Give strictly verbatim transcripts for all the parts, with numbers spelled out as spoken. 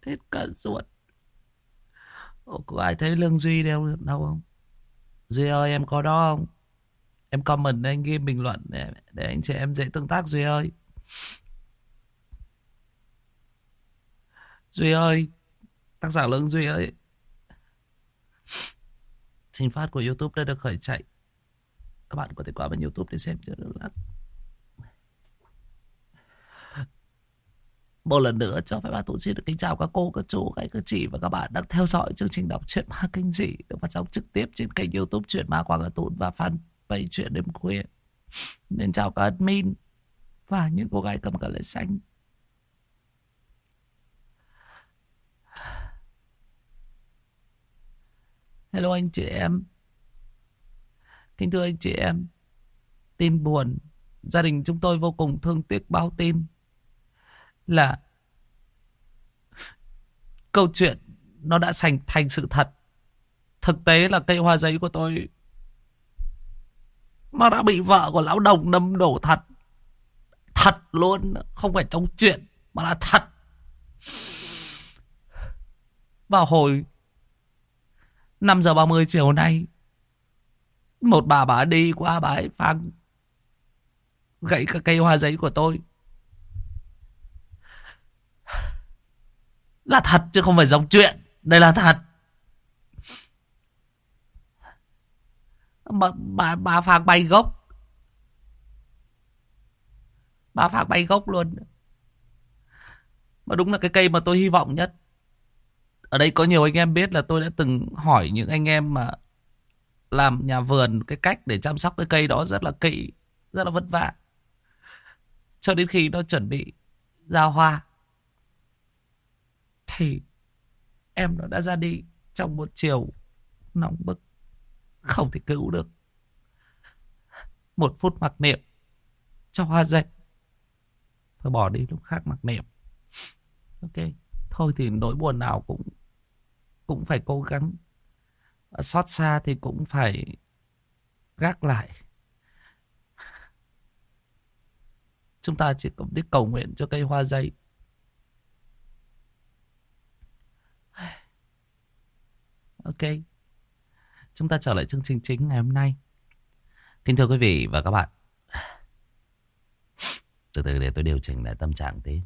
hết cả ruột. Ồ, có ai thấy lương Duy đâu đâu không? Duy ơi, em có đó không? Em comment, anh ghi bình luận để, để anh chị em dễ tương tác. Duy ơi, Duy ơi, tác giả Lương Duy ơi. Trình phát của YouTube đã được khởi chạy. Các bạn có thể qua bên YouTube để xem cho được lắm. Một lần nữa cho phép bà Tụ xin được kính chào các cô, các chú, các anh chị và các bạn đang theo dõi chương trình đọc truyện ma kinh dị được phát sóng trực tiếp trên kênh YouTube Truyện Ma Quảng Hà Tún và fanpage Truyện Đêm Khuya. Nên chào các admin và những cô gái cầm cờ lệ xanh. Hello anh chị em. Kính thưa anh chị em, tin buồn, gia đình chúng tôi vô cùng thương tiếc báo tin là câu chuyện nó đã thành thành sự thật. Thực tế là cây hoa giấy của tôi nó đã bị vợ của lão Đồng đâm đổ thật. Thật luôn, không phải trong chuyện mà là thật. Vào hồi năm giờ ba mươi chiều nay, một bà bà đi qua, bà ấy phang gãy cái cây hoa giấy của tôi. Là thật chứ không phải giống chuyện. Đây là thật. Bà, bà, bà phang bay gốc. Bà phang bay gốc luôn. Mà đúng là cái cây mà tôi hy vọng nhất. Ở đây có nhiều anh em biết là tôi đã từng hỏi những anh em mà làm nhà vườn cái cách để chăm sóc cái cây đó rất là kỹ, rất là vất vả. Cho đến khi nó chuẩn bị ra hoa thì em nó đã ra đi trong một chiều nóng bức, không thể cứu được. Một phút mặc niệm cho hoa giấy, thôi bỏ đi, lúc khác mặc niệm. Ok, thôi thì nỗi buồn nào cũng cũng phải cố gắng, xót xa thì cũng phải gác lại. Chúng ta chỉ có biết cầu nguyện cho cây hoa giấy. Ok, chúng ta trở lại chương trình chính ngày hôm nay. Kính thưa quý vị và các bạn, từ từ để tôi điều chỉnh lại tâm trạng tí.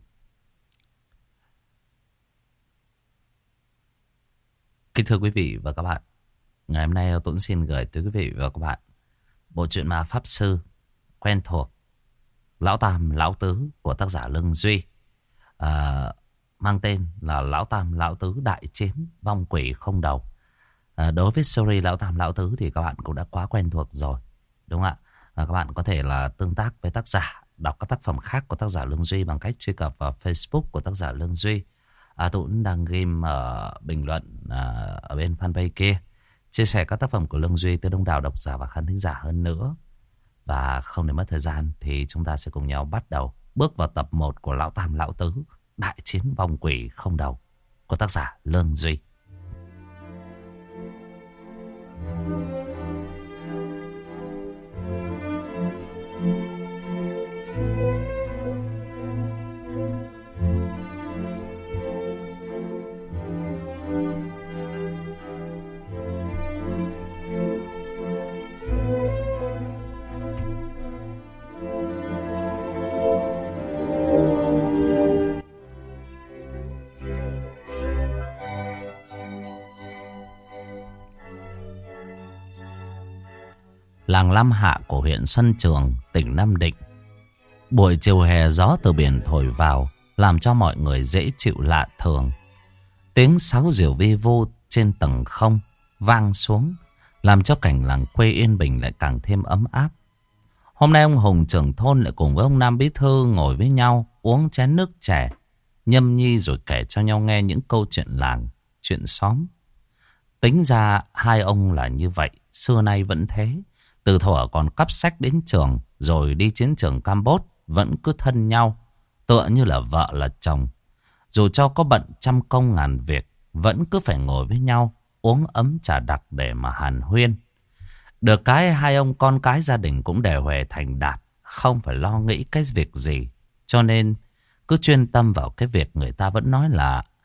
Kính thưa quý vị và các bạn, ngày hôm nay tôi xin gửi tới quý vị và các bạn bộ truyện ma pháp sư quen thuộc Lão Tam Lão Tứ của tác giả Lương Duy, à, mang tên là Lão Tam Lão Tứ Đại Chiến Vong Quỷ Không Đầu. À, đối với series Lão Tam Lão Tứ thì các bạn cũng đã quá quen thuộc rồi, đúng không ạ? À, các bạn có thể là tương tác với tác giả, đọc các tác phẩm khác của tác giả Lương Duy bằng cách truy cập vào Facebook của tác giả Lương Duy. À, tôi cũng đang game ở bình luận à, ở bên fanpage kia, chia sẻ các tác phẩm của Lương Duy tới đông đảo độc giả và khán thính giả hơn nữa. Và không để mất thời gian thì chúng ta sẽ cùng nhau bắt đầu bước vào tập một của Lão Tam Lão Tứ Đại Chiến Vong Quỷ Không Đầu của tác giả Lương Duy. Làng Lam Hạ của huyện Xuân Trường, tỉnh Nam Định. Buổi chiều hè, gió từ biển thổi vào làm cho mọi người dễ chịu lạ thường. Tiếng sáo diều vi vu trên tầng không vang xuống, làm cho cảnh làng quê yên bình lại càng thêm ấm áp. Hôm nay ông Hùng trưởng thôn lại cùng với ông Nam Bí Thư ngồi với nhau uống chén nước chè, nhâm nhi rồi kể cho nhau nghe những câu chuyện làng, chuyện xóm. Tính ra hai ông là như vậy, xưa nay vẫn thế. Từ thuở còn cắp sách đến trường, rồi đi chiến trường Campuchia, vẫn cứ thân nhau, tựa như là vợ là chồng. Dù cho có bận trăm công ngàn việc, vẫn cứ phải ngồi với nhau, uống ấm trà đặc để mà hàn huyên. Được cái hai ông con cái gia đình cũng đều huề thành đạt, không phải lo nghĩ cái việc gì. Cho nên cứ chuyên tâm vào cái việc người ta vẫn nói là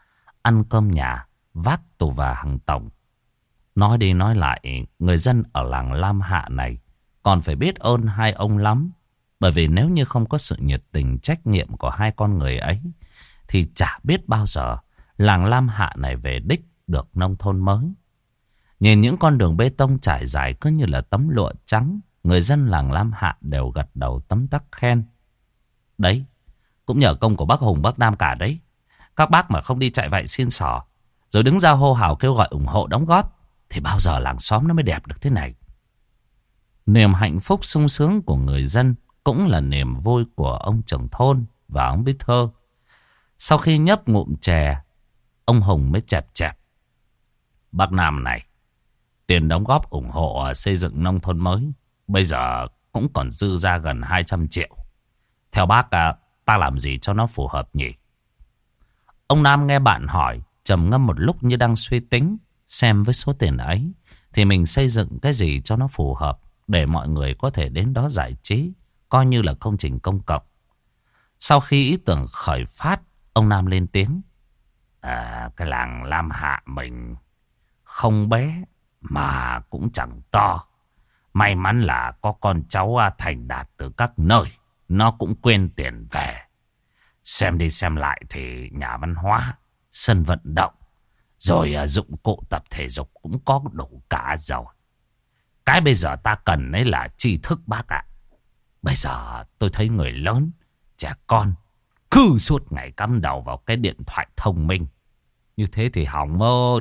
ăn cơm nhà, vác tù và hàng tổng. Nói đi nói lại, người dân ở làng Lam Hạ này còn phải biết ơn hai ông lắm. Bởi vì nếu như không có sự nhiệt tình trách nhiệm của hai con người ấy, thì chả biết bao giờ làng Lam Hạ này về đích được nông thôn mới. Nhìn những con đường bê tông trải dài cứ như là tấm lụa trắng, người dân làng Lam Hạ đều gật đầu tấm tắc khen. Đấy, cũng nhờ công của bác Hùng bác Nam cả đấy. Các bác mà không đi chạy vạy xin xỏ, rồi đứng ra hô hào kêu gọi ủng hộ đóng góp, thì bao giờ làng xóm nó mới đẹp được thế này. Niềm hạnh phúc sung sướng của người dân cũng là niềm vui của ông trưởng thôn và ông bí thư. Sau khi nhấp ngụm chè, ông Hùng mới chẹp chẹp. Bác Nam này, tiền đóng góp ủng hộ xây dựng nông thôn mới bây giờ cũng còn dư ra gần hai trăm triệu. Theo bác, ta làm gì cho nó phù hợp nhỉ? Ông Nam nghe bạn hỏi, trầm ngâm một lúc như đang suy tính xem với số tiền ấy thì mình xây dựng cái gì cho nó phù hợp để mọi người có thể đến đó giải trí, coi như là công trình công cộng. Sau khi ý tưởng khởi phát, ông Nam lên tiếng. À, cái làng Lam Hạ mình không bé mà cũng chẳng to. May mắn là có con cháu thành đạt từ các nơi, nó cũng quên tiền về. Xem đi xem lại thì nhà văn hóa, sân vận động, rồi dụng cụ tập thể dục cũng có đủ cả rồi. Cái bây giờ ta cần ấy là tri thức bác ạ. Bây giờ tôi thấy người lớn, trẻ con cứ suốt ngày cắm đầu vào cái điện thoại thông minh. Như thế thì hỏng mất.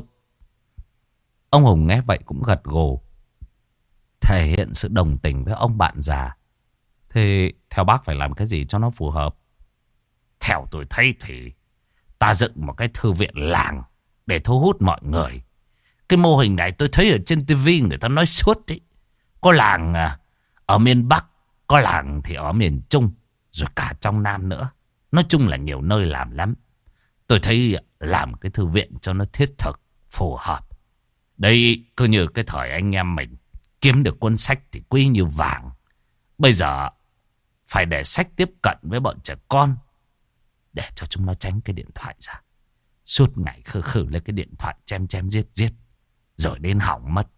Ông Hùng nghe vậy cũng gật gù, thể hiện sự đồng tình với ông bạn già. Thế theo bác phải làm cái gì cho nó phù hợp? Theo tôi thấy thì ta dựng một cái thư viện làng để thu hút mọi người. Cái mô hình này tôi thấy ở trên tivi người ta nói suốt đấy. Có làng ở miền Bắc, có làng thì ở miền Trung, rồi cả trong Nam nữa. Nói chung là nhiều nơi làm lắm. Tôi thấy làm cái thư viện cho nó thiết thực, phù hợp. Đây cứ như cái thời anh em mình kiếm được cuốn sách thì quý như vàng. Bây giờ phải để sách tiếp cận với bọn trẻ con, để cho chúng nó tránh cái điện thoại ra. Suốt ngày khử khử lấy cái điện thoại chém chém giết giết, rồi đến hỏng mất.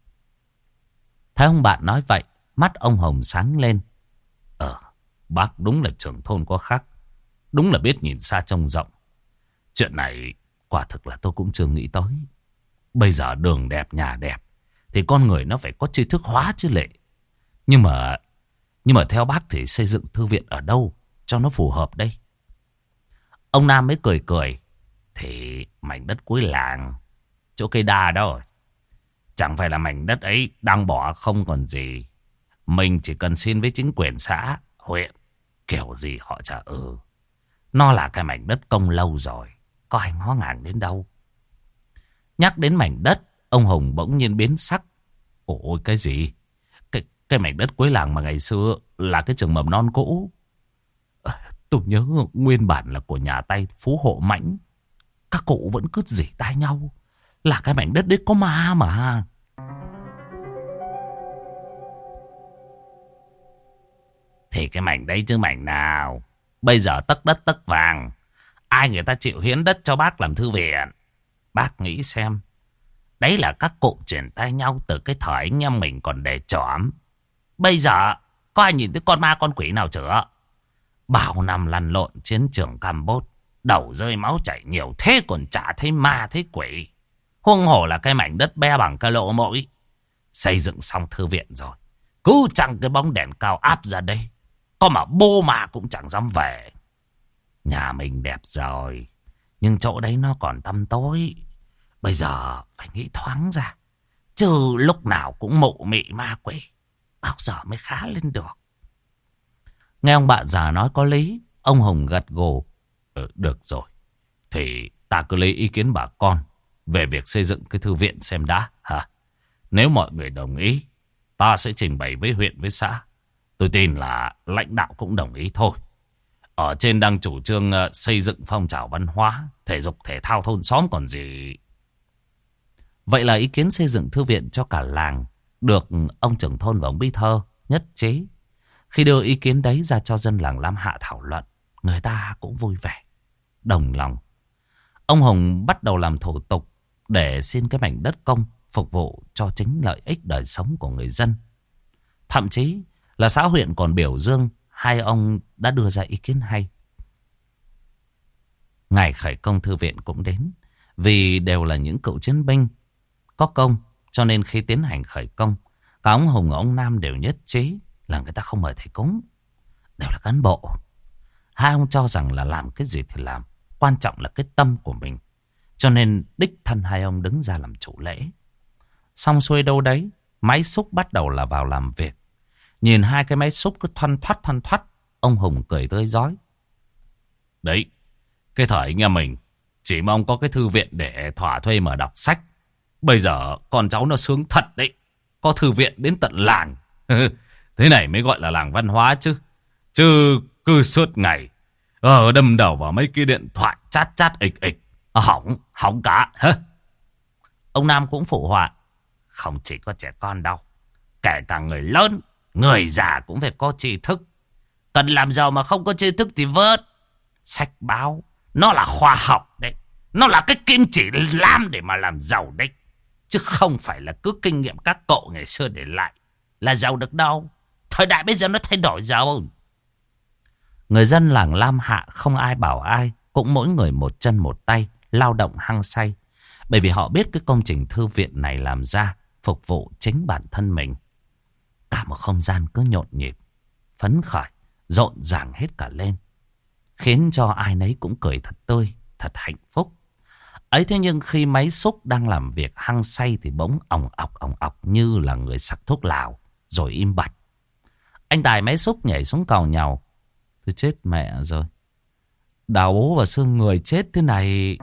Thấy ông bạn nói vậy, mắt ông Hồng sáng lên. Ờ, bác đúng là trưởng thôn có khác. Đúng là biết nhìn xa trông rộng. Chuyện này quả thực là tôi cũng chưa nghĩ tới. Bây giờ đường đẹp, nhà đẹp thì con người nó phải có tri thức hóa chứ lệ. Nhưng mà Nhưng mà theo bác thì xây dựng thư viện ở đâu cho nó phù hợp đây? Ông Nam mới cười cười. Thì mảnh đất cuối làng, chỗ cây đa đó rồi. Chẳng phải là mảnh đất ấy đang bỏ không còn gì. Mình chỉ cần xin với chính quyền xã, huyện, kiểu gì họ trả ừ. Nó là cái mảnh đất công lâu rồi, có ai ngó ngàng đến đâu. Nhắc đến mảnh đất, ông Hùng bỗng nhiên biến sắc. Ôi cái gì? Cái, cái mảnh đất cuối làng mà ngày xưa là cái trường mầm non cũ. À, tôi nhớ nguyên bản là của nhà tay Phú Hộ Mãnh. Các cụ vẫn cứ rỉ tai nhau là cái mảnh đất đấy có ma mà. Thì cái mảnh đấy chứ mảnh nào. Bây giờ tấc đất tấc vàng, ai người ta chịu hiến đất cho bác làm thư viện? Bác nghĩ xem, đấy là các cụ truyền tay nhau từ cái thời anh em mình còn để chỏm. Bây giờ có ai nhìn thấy con ma con quỷ nào chưa? Bao năm lăn lộn chiến trường Campuchia, đầu rơi máu chảy nhiều thế còn chả thấy ma thấy quỷ. Huống hồ là cái mảnh đất be bằng cái lỗ mũi. Xây dựng xong thư viện rồi, cứ chăng cái bóng đèn cao áp ra đây, có mà bô mà cũng chẳng dám về. Nhà mình đẹp rồi, nhưng chỗ đấy nó còn tăm tối. Bây giờ phải nghĩ thoáng ra, chứ lúc nào cũng mụ mị ma quỷ, bao giờ mới khá lên được. Nghe ông bạn già nói có lý, ông Hùng gật gù. Ừ, được rồi, thì ta cứ lấy ý kiến bà con về việc xây dựng cái thư viện xem đã hả? Nếu mọi người đồng ý, ta sẽ trình bày với huyện với xã. Tôi tin là lãnh đạo cũng đồng ý thôi. Ở trên đang chủ trương xây dựng phong trào văn hóa, thể dục thể thao thôn xóm còn gì. Vậy là ý kiến xây dựng thư viện cho cả làng được ông trưởng thôn và ông bí thư nhất trí. Khi đưa ý kiến đấy ra cho dân làng Lam Hạ thảo luận, người ta cũng vui vẻ, đồng lòng. Ông Hùng bắt đầu làm thủ tục để xin cái mảnh đất công phục vụ cho chính lợi ích đời sống của người dân. Thậm chí là xã huyện còn biểu dương hai ông đã đưa ra ý kiến hay. Ngày khởi công thư viện cũng đến. Vì đều là những cựu chiến binh có công, cho nên khi tiến hành khởi công, cả ông Hùng và ông Nam đều nhất trí là người ta không mời thầy cúng. Đều là cán bộ. Hai ông cho rằng là làm cái gì thì làm, quan trọng là cái tâm của mình. Cho nên đích thân hai ông đứng ra làm chủ lễ. Xong xuôi đâu đấy, máy xúc bắt đầu là vào làm việc. Nhìn hai cái máy xúc cứ thoăn thoắt thoăn thoắt, ông Hùng cười tươi rói. Đấy, cái thời anh em mình chỉ mong có cái thư viện để thỏa thuê mà đọc sách. Bây giờ con cháu nó sướng thật đấy. Có thư viện đến tận làng. Thế này mới gọi là làng văn hóa chứ. Chứ cứ suốt ngày ờ, đâm đầu vào mấy cái điện thoại chát chát ịch ịch. Hỏng, hỏng cả. Hả? Ông Nam cũng phụ họa. Không chỉ có trẻ con đâu. Kể cả người lớn, người già cũng phải có tri thức. Cần làm giàu mà không có tri thức thì vớt. Sách báo, nó là khoa học đấy. Nó là cái kim chỉ lam để mà làm giàu đấy. Chứ không phải là cứ kinh nghiệm các cậu ngày xưa để lại là giàu được đâu. Thời đại bây giờ nó thay đổi rồi. Người dân làng Lam Hạ không ai bảo ai. Cũng mỗi người một chân một tay, lao động hăng say. Bởi vì họ biết cái công trình thư viện này làm ra phục vụ chính bản thân mình. Cả một không gian cứ nhộn nhịp, phấn khởi, rộn ràng hết cả lên. Khiến cho ai nấy cũng cười thật tươi, thật hạnh phúc. Ấy thế nhưng khi máy xúc đang làm việc hăng say thì bỗng òng ọc òng ọc như là người sặc thuốc lào, rồi im bặt. Anh Tài máy xúc nhảy xuống càu nhàu. Tôi chết mẹ rồi. Đào bố và xương người chết thế này.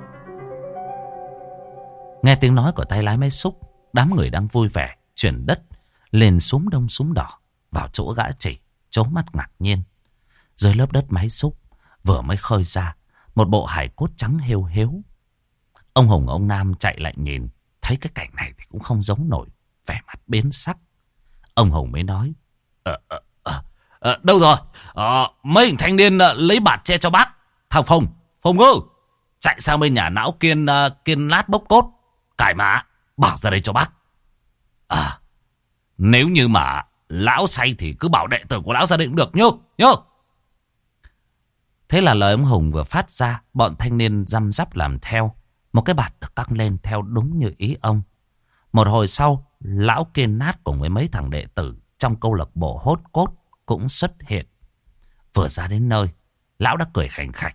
Nghe tiếng nói của tay lái máy xúc, đám người đang vui vẻ chuyển đất lên xúm đông xúm đỏ vào chỗ gã chỉ, trố mắt ngạc nhiên. Dưới lớp đất máy xúc vừa mới khơi ra một bộ hài cốt trắng hêu hếu. Ông Hùng ông Nam chạy lại nhìn, thấy cái cảnh này thì cũng không giấu nổi, vẻ mặt biến sắc. Ông Hùng mới nói: Ờ, ờ, ờ, ờ đâu rồi? Ờ, mấy thanh niên uh, lấy bạt che cho bác. Thằng Phùng, Phùng ư, chạy sang bên nhà não Kiên, uh, Kiên lát bốc cốt, cải mã, bảo ra đây cho bác. À, nếu như mà lão say thì cứ bảo đệ tử của lão ra đây cũng được nhớ, nhớ. Thế là lời ông Hùng vừa phát ra, bọn thanh niên răm rắp làm theo. Một cái bạt được căng lên theo đúng như ý ông. Một hồi sau, lão Kiên Nát cùng với mấy thằng đệ tử trong câu lạc bộ hốt cốt cũng xuất hiện. Vừa ra đến nơi, lão đã cười khành khạch.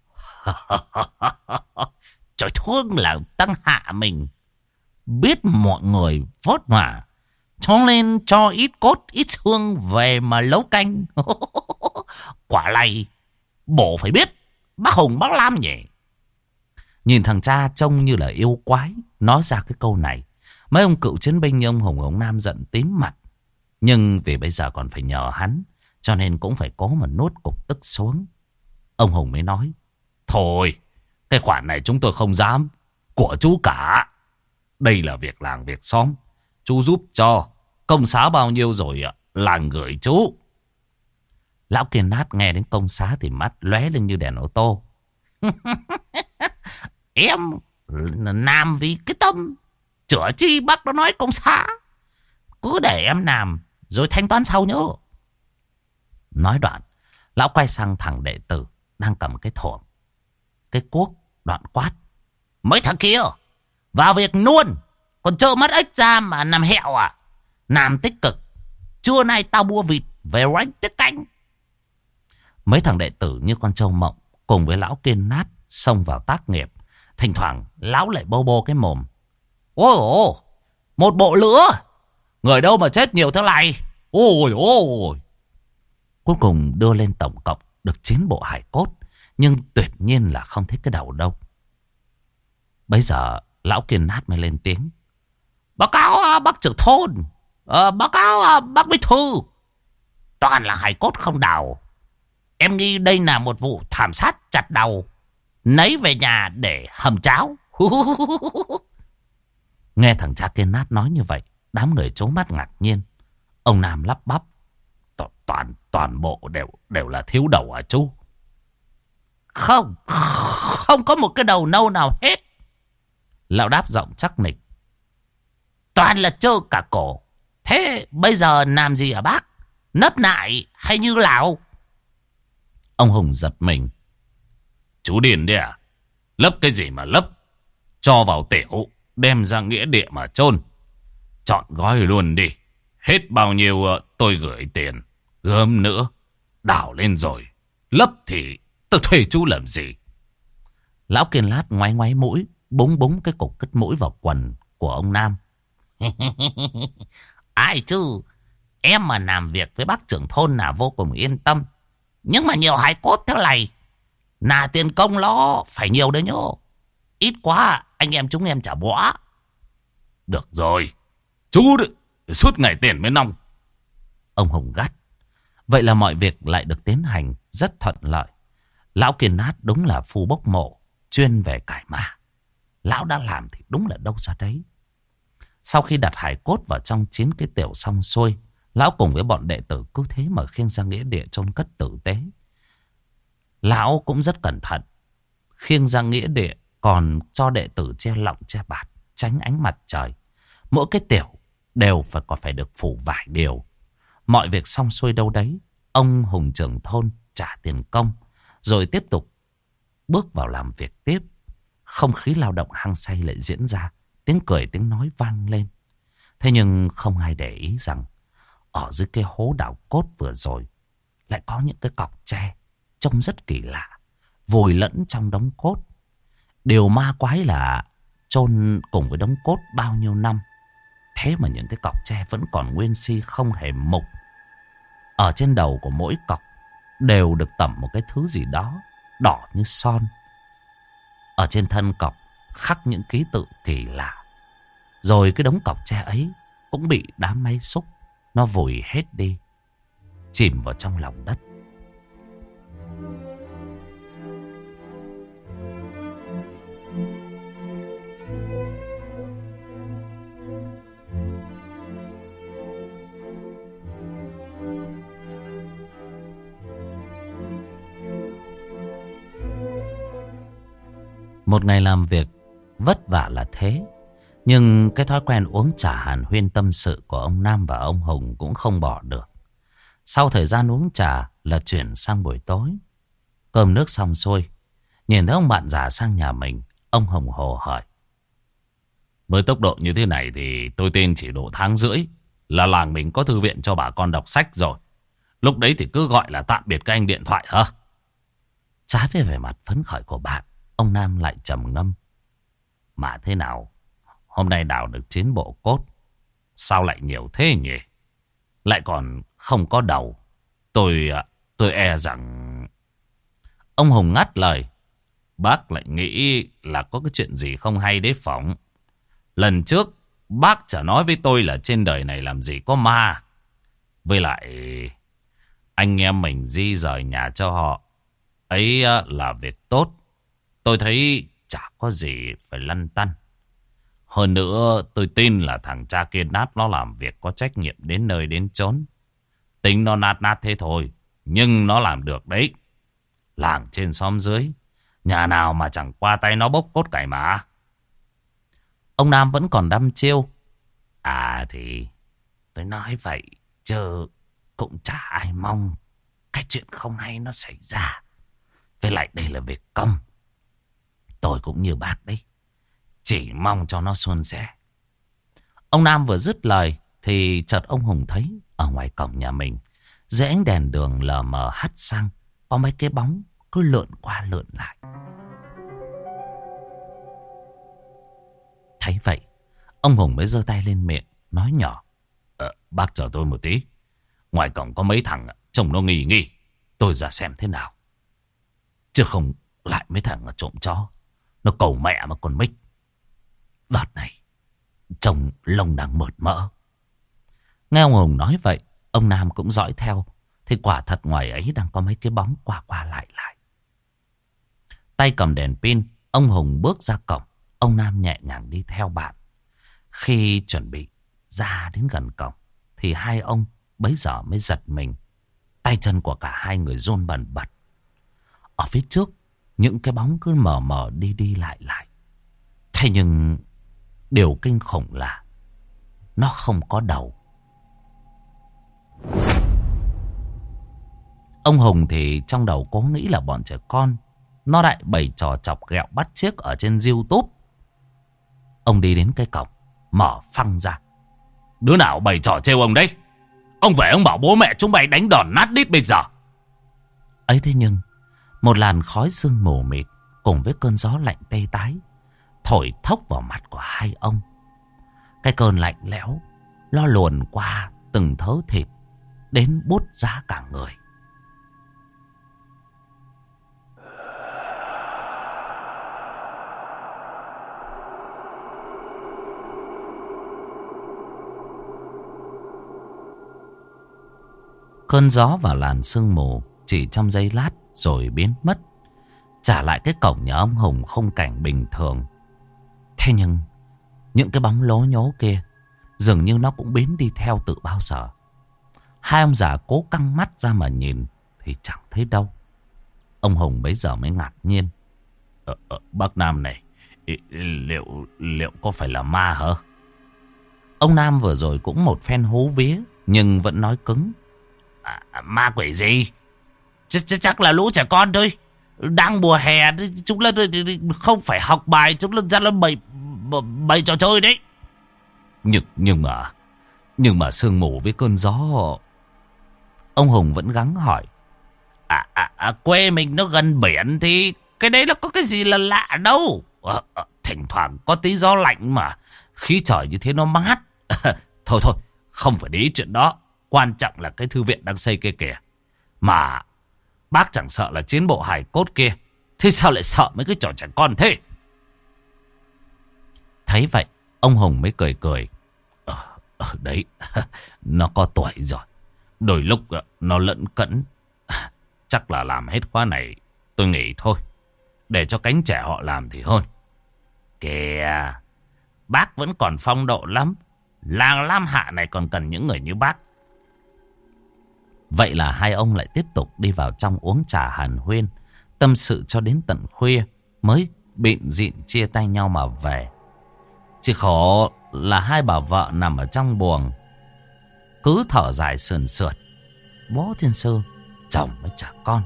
Trời thương là tăng hạ mình. Biết mọi người vất vả, cho nên cho ít cốt ít xương về mà nấu canh. Quả này bổ phải biết bác Hùng bác Lam nhỉ. Nhìn thằng cha trông như là yêu quái nói ra cái câu này, mấy ông cựu chiến binh như ông Hùng ông Nam giận tím mặt. Nhưng vì bây giờ còn phải nhờ hắn, cho nên cũng phải cố mà nuốt cục tức xuống. Ông Hùng mới nói: Thôi, cái khoản này chúng tôi không dám, của chú cả. Đây là việc làng việc xóm, chú giúp cho. Công xá bao nhiêu rồi ạ, làng gửi chú. Lão Kiên Nát nghe đến công xá thì mắt lóe lên như đèn ô tô. Em làm vì cái tâm, chữa chi bác đã nói công xá. Cứ để em làm rồi thanh toán sau nhớ. Nói đoạn, lão quay sang thằng đệ tử đang cầm cái thuồng, cái cuốc, đoạn quát: Mấy thằng kia vào việc luôn, còn trơ mắt ếch ra mà nằm hẹo à? Làm tích cực, trưa nay tao mua vịt về ránh tiết canh. Mấy thằng đệ tử như con trâu mộng cùng với lão Kiên Nát xông vào tác nghiệp. Thỉnh thoảng lão lại bô bô cái mồm: Ôi ôi, một bộ lửa, người đâu mà chết nhiều thế này. Ôi ôi. Cuối cùng đưa lên tổng cộng được chín bộ hài cốt, nhưng tuyệt nhiên là không thích cái đầu đâu. Bây giờ lão Kiên Nát mới lên tiếng: Báo cáo bác trưởng thôn, à, báo cáo bác bí thư, toàn là hài cốt không đầu. Em nghĩ đây là một vụ thảm sát chặt đầu, nấy về nhà để hầm cháo. Nghe thằng cha Kiên Nát nói như vậy, đám người trố mắt ngạc nhiên. Ông Nam lắp bắp: Toàn toàn bộ đều đều là thiếu đầu à chú? Không, không có một cái đầu nâu nào hết. Lão đáp giọng chắc nịch. Toàn là trơ cả cổ. Thế bây giờ làm gì hả bác? Nấp nại hay như lão? Ông Hùng giật mình. Chú điên đấy à? Lấp cái gì mà lấp? Cho vào tiểu, đem ra nghĩa địa mà chôn. Chọn gói luôn đi. Hết bao nhiêu tôi gửi tiền. Gớm nữa, đảo lên rồi. Lấp thì tôi thuê chú làm gì? Lão Kiên Lát ngoáy ngoáy mũi, búng búng cái cục cứt mũi vào quần của ông Nam. Ai chứ, em mà làm việc với bác trưởng thôn là vô cùng yên tâm. Nhưng mà nhiều hài cốt thế này, là tiền công nó phải nhiều đấy nhô. Ít quá, anh em chúng em trả bỏ. Được rồi, chú đấy, suốt ngày tiền mới nong. Ông Hùng gắt. Vậy là mọi việc lại được tiến hành rất thuận lợi. Lão Kiên Lát đúng là phu bốc mộ, chuyên về cải ma. Lão đã làm thì đúng là đâu ra đấy. Sau khi đặt hài cốt vào trong chín cái tiểu xong xuôi, lão cùng với bọn đệ tử cứ thế mà khiêng ra nghĩa địa chôn cất tử tế. Lão cũng rất cẩn thận, khiêng ra nghĩa địa còn cho đệ tử che lọng che bạt, tránh ánh mặt trời. Mỗi cái tiểu đều phải còn phải được phủ vải đều. Mọi việc xong xuôi đâu đấy, ông Hùng trưởng thôn trả tiền công, rồi tiếp tục bước vào làm việc tiếp. Không khí lao động hăng say lại diễn ra, tiếng cười tiếng nói vang lên. Thế nhưng không ai để ý rằng ở dưới cái hố đào cốt vừa rồi lại có những cái cọc tre trông rất kỳ lạ, vùi lẫn trong đống cốt. Điều ma quái là chôn cùng với đống cốt bao nhiêu năm, thế mà những cái cọc tre vẫn còn nguyên si không hề mục. Ở trên đầu của mỗi cọc đều được tẩm một cái thứ gì đó đỏ như son. Ở trên thân cọc khắc những ký tự kỳ lạ. Rồi cái đống cọc tre ấy cũng bị đám máy xúc nó vùi hết đi, chìm vào trong lòng đất. Một ngày làm việc vất vả là thế, nhưng cái thói quen uống trà hàn huyên tâm sự của ông Nam và ông Hùng cũng không bỏ được. Sau thời gian uống trà là chuyển sang buổi tối. Cơm nước xong xuôi, nhìn thấy ông bạn già sang nhà mình, ông Hùng hồ hỏi. Với tốc độ như thế này thì tôi tin chỉ độ tháng rưỡi là làng mình có thư viện cho bà con đọc sách rồi. Lúc đấy thì cứ gọi là tạm biệt các anh điện thoại hả? Trái với vẻ mặt phấn khởi của bạn, ông Nam lại trầm ngâm. Mà thế nào, hôm nay đào được chín bộ cốt, sao lại nhiều thế nhỉ? Lại còn không có đầu. Tôi tôi e rằng... Ông Hùng ngắt lời. Bác lại nghĩ là có cái chuyện gì không hay đấy phỏng. Lần trước bác chả nói với tôi là trên đời này làm gì có ma. Với lại anh em mình di rời nhà cho họ ấy là việc tốt. Tôi thấy chả có gì phải lăn tăn. Hơn nữa tôi tin là thằng cha kia nát nó làm việc có trách nhiệm đến nơi đến chốn. Tính nó nát nát thế thôi, nhưng nó làm được đấy. Làng trên xóm dưới, nhà nào mà chẳng qua tay nó bốc cốt cải mà. Ông Nam vẫn còn đăm chiêu. À thì tôi nói vậy chứ cũng chả ai mong cái chuyện không hay nó xảy ra. Với lại đây là việc công. Tôi cũng như bác đấy, chỉ mong cho nó suôn sẻ. Ông Nam vừa dứt lời thì chợt ông Hùng thấy ở ngoài cổng nhà mình, dưới ánh đèn đường lờ mờ hắt xăng, có mấy cái bóng cứ lượn qua lượn lại. Thấy vậy, ông Hùng mới giơ tay lên miệng nói nhỏ. Ờ, bác chờ tôi một tí. Ngoài cổng có mấy thằng trông nó nghi nghi. Tôi ra xem thế nào. Chứ không lại mấy thằng trộm chó. Nó cầu mẹ mà còn mích. Đợt này trông lông đang mượt mỡ. Nghe ông Hùng nói vậy, ông Nam cũng dõi theo. Thì quả thật ngoài ấy đang có mấy cái bóng qua qua lại lại. Tay cầm đèn pin, ông Hùng bước ra cổng. Ông Nam nhẹ nhàng đi theo bạn. Khi chuẩn bị ra đến gần cổng thì hai ông bấy giờ mới giật mình. Tay chân của cả hai người run bần bật. Ở phía trước những cái bóng cứ mờ mờ đi đi lại lại. Thế nhưng điều kinh khủng là nó không có đầu. Ông Hùng thì trong đầu cố nghĩ là bọn trẻ con nó lại bày trò chọc ghẹo bắt chước ở trên YouTube. Ông đi đến cái cổng, mở phăng ra. Đứa nào bày trò trêu ông đấy? Ông về ông bảo bố mẹ chúng mày đánh đòn nát đít bây giờ. Ấy thế nhưng một làn khói sương mù mịt cùng với cơn gió lạnh tê tái thổi thốc vào mặt của hai ông. Cái cơn lạnh lẽo lo luồn qua từng thớ thịt đến buốt giá cả người. Cơn gió và làn sương mù chỉ trong giây lát rồi biến mất, trả lại cái cổng nhà ông Hùng khung cảnh bình thường. Thế nhưng những cái bóng lố nhố kia dường như nó cũng biến đi theo từ bao giờ. Hai ông già cố căng mắt ra mà nhìn thì chẳng thấy đâu. Ông Hùng bấy giờ mới ngạc nhiên. Ờ, ờ, bác Nam này, liệu liệu có phải là ma hả? Ông Nam vừa rồi cũng một phen hú vía nhưng vẫn nói cứng. À, ma quỷ gì? Ch ch chắc là lũ trẻ con thôi. Đang mùa hè, chúng nó không phải học bài, chúng nó ra nó bày bày trò chơi đấy. Nhưng nhưng mà nhưng mà sương mù với cơn gió. Ông Hùng vẫn gắng hỏi. À, à, à quê mình nó gần biển thì cái đấy nó có cái gì là lạ đâu. À, à, thỉnh thoảng có tí gió lạnh mà khí trời như thế nó mát. Thôi thôi, không phải để ý chuyện đó. Quan trọng là cái thư viện đang xây kia kìa. Mà bác chẳng sợ là chiến bộ hài cốt kia, thế sao lại sợ mấy cái trò trẻ con thế? Thấy vậy ông Hùng mới cười cười. Ờ, ờ đấy, nó có tuổi rồi. Đôi lúc nó lẫn cẫn. Chắc là làm hết khóa này tôi nghỉ thôi. Để cho cánh trẻ họ làm thì hơn. Kìa, bác vẫn còn phong độ lắm. Làng Lam Hạ này còn cần những người như bác. Vậy là hai ông lại tiếp tục đi vào trong uống trà hàn huyên, tâm sự cho đến tận khuya mới bịn dịn chia tay nhau mà về. Chỉ khổ là hai bà vợ nằm ở trong buồng cứ thở dài sườn sượt. Bố thiên sư, chồng với trả con.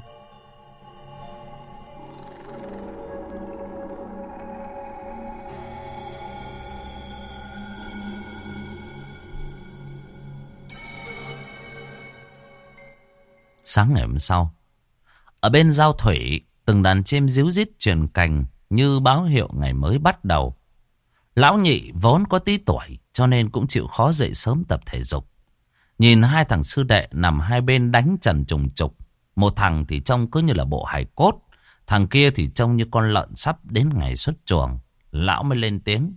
Sáng ngày hôm sau, ở bên giao thủy, từng đàn chim ríu rít truyền cành như báo hiệu ngày mới bắt đầu. Lão Nhị vốn có tí tuổi cho nên cũng chịu khó dậy sớm tập thể dục. Nhìn hai thằng sư đệ nằm hai bên đánh trần trùng trục. Một thằng thì trông cứ như là bộ hài cốt, thằng kia thì trông như con lợn sắp đến ngày xuất chuồng. Lão mới lên tiếng.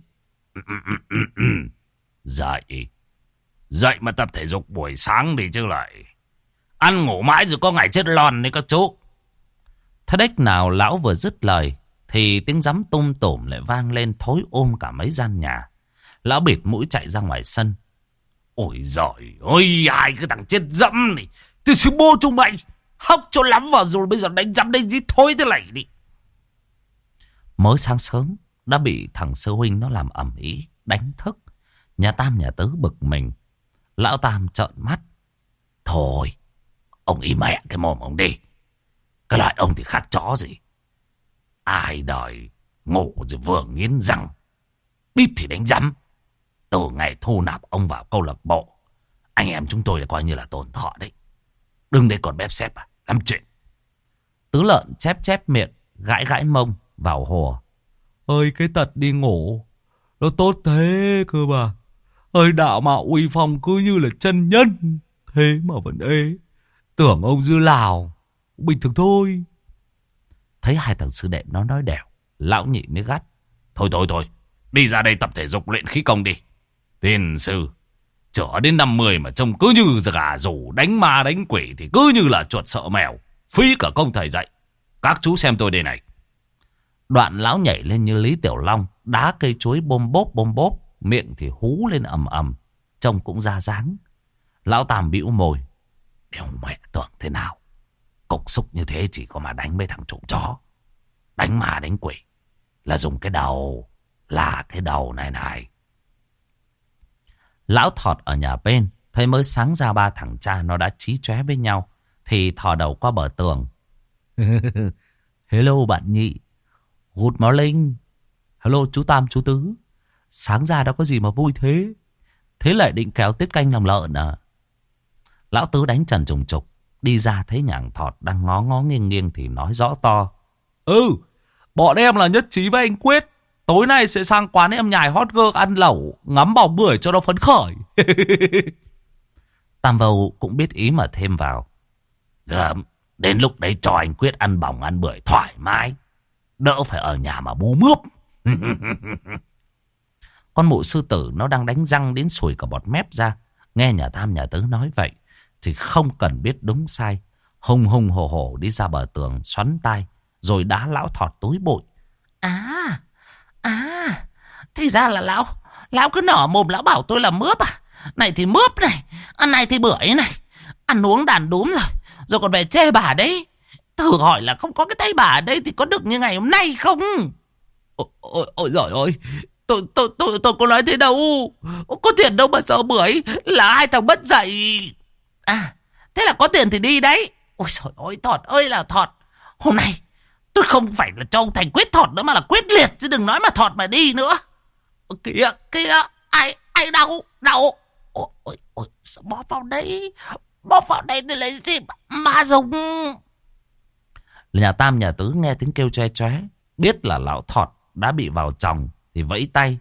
Dậy, dậy mà tập thể dục buổi sáng đi chứ lại. Ăn ngủ mãi rồi có ngày chết lon đấy các chú. Thế đếch nào lão vừa dứt lời thì tiếng giấm tum tủm lại vang lên thối ôm cả mấy gian nhà. Lão bịt mũi chạy ra ngoài sân. Ôi giời ơi, hai cái thằng chết dẫm này, từ sư bố chúng mày hóc cho lắm vào rồi bây giờ đánh dẫm đánh dí thôi thế này đi. Mới sáng sớm đã bị thằng sư huynh nó làm ầm ĩ đánh thức. Nhà Tam nhà Tứ bực mình. Lão Tam trợn mắt. Thôi, ông ý mẹ cái mồm ông đi. Cái loại ông thì khác chó gì. Ai đời ngủ rồi vừa nghiến răng, bít thì đánh rắm. Từ ngày thu nạp ông vào câu lạc bộ, anh em chúng tôi là coi như là tổn thọ đấy. Đừng để còn bép xếp à, lắm chuyện. Tứ Lợn chép chép miệng, gãi gãi mông vào hùa. Ơi cái tật đi ngủ, nó tốt thế cơ mà. Ơi đạo mạo uy phong cứ như là chân nhân, thế mà vẫn ế. Tưởng ông Dư Lào, bình thường thôi. Thấy hai thằng sư đệ nó nói đẻo, Lão Nhị mới gắt. Thôi thôi thôi, đi ra đây tập thể dục luyện khí công đi. Tiên sư, trở đến năm mươi mà trông cứ như gà rủ đánh ma đánh quỷ thì cứ như là chuột sợ mèo. Phí cả công thầy dạy. Các chú xem tôi đây này. Đoạn lão nhảy lên như Lý Tiểu Long, đá cây chuối bôm bốp bôm bốp, miệng thì hú lên ầm ầm, trông cũng ra dáng. Lão Tam bĩu môi. Đéo mẹ tưởng thế nào, cục xúc như thế chỉ có mà đánh mấy thằng trộm chó. Đánh ma đánh quỷ là dùng cái đầu. Là cái đầu này này. Lão Thọt ở nhà bên thấy mới sáng ra ba thằng cha nó đã chí chóe với nhau, thì thò đầu qua bờ tường. Hello bạn Nhị. Good morning. Hello chú Tam chú Tứ. Sáng ra đã có gì mà vui thế? Thế lại định kéo tiết canh làm lợn à? Lão Tứ đánh trần trùng trục đi ra, thấy nhà Thọt đang ngó ngó nghiêng nghiêng thì nói rõ to. Ừ, bọn em là nhất trí với anh Quyết. Tối nay sẽ sang quán em nhài hot girl ăn lẩu, ngắm bóng bưởi cho nó phấn khởi. Tam Vâu cũng biết ý mà thêm vào. Gớm, đến lúc đấy cho anh Quyết ăn bỏng ăn bưởi thoải mái, đỡ phải ở nhà mà bú mướp. Con mụ sư tử nó đang đánh răng đến sùi cả bọt mép ra. Nghe nhà Tam nhà Tứ nói vậy thì không cần biết đúng sai, hùng hùng hổ hổ đi ra bờ tường xoắn tai, rồi đá lão Thọt túi bụi. À, à, thì ra là lão, lão cứ nở mồm lão bảo tôi là mướp à? Này thì mướp này, ăn này thì bưởi này, ăn uống đàn đúm rồi, rồi còn về chê bà đấy. Thử hỏi là không có cái tay bà ở đây thì có được như ngày hôm nay không? Ôi, ôi, ôi giời ơi, tôi, tôi, tôi, tôi có nói thế đâu, có tiền đâu mà sợ bưởi, là hai thằng mất dậy. À, thế là có tiền thì đi đấy. Ôi trời ơi, Thọt ơi là Thọt, hôm nay tôi không phải là cho ông thành Quyết Thọt nữa, mà là quyết liệt, chứ đừng nói mà Thọt mà đi nữa. Kìa, kìa, ai, ai đau, đau. Ôi, ôi, ôi, sao bóp vào đây, bóp vào đây tôi lấy gì mà dùng. Nhà Tam nhà Tứ nghe tiếng kêu choe choé, biết là lão Thọt đã bị vào chồng thì vẫy tay.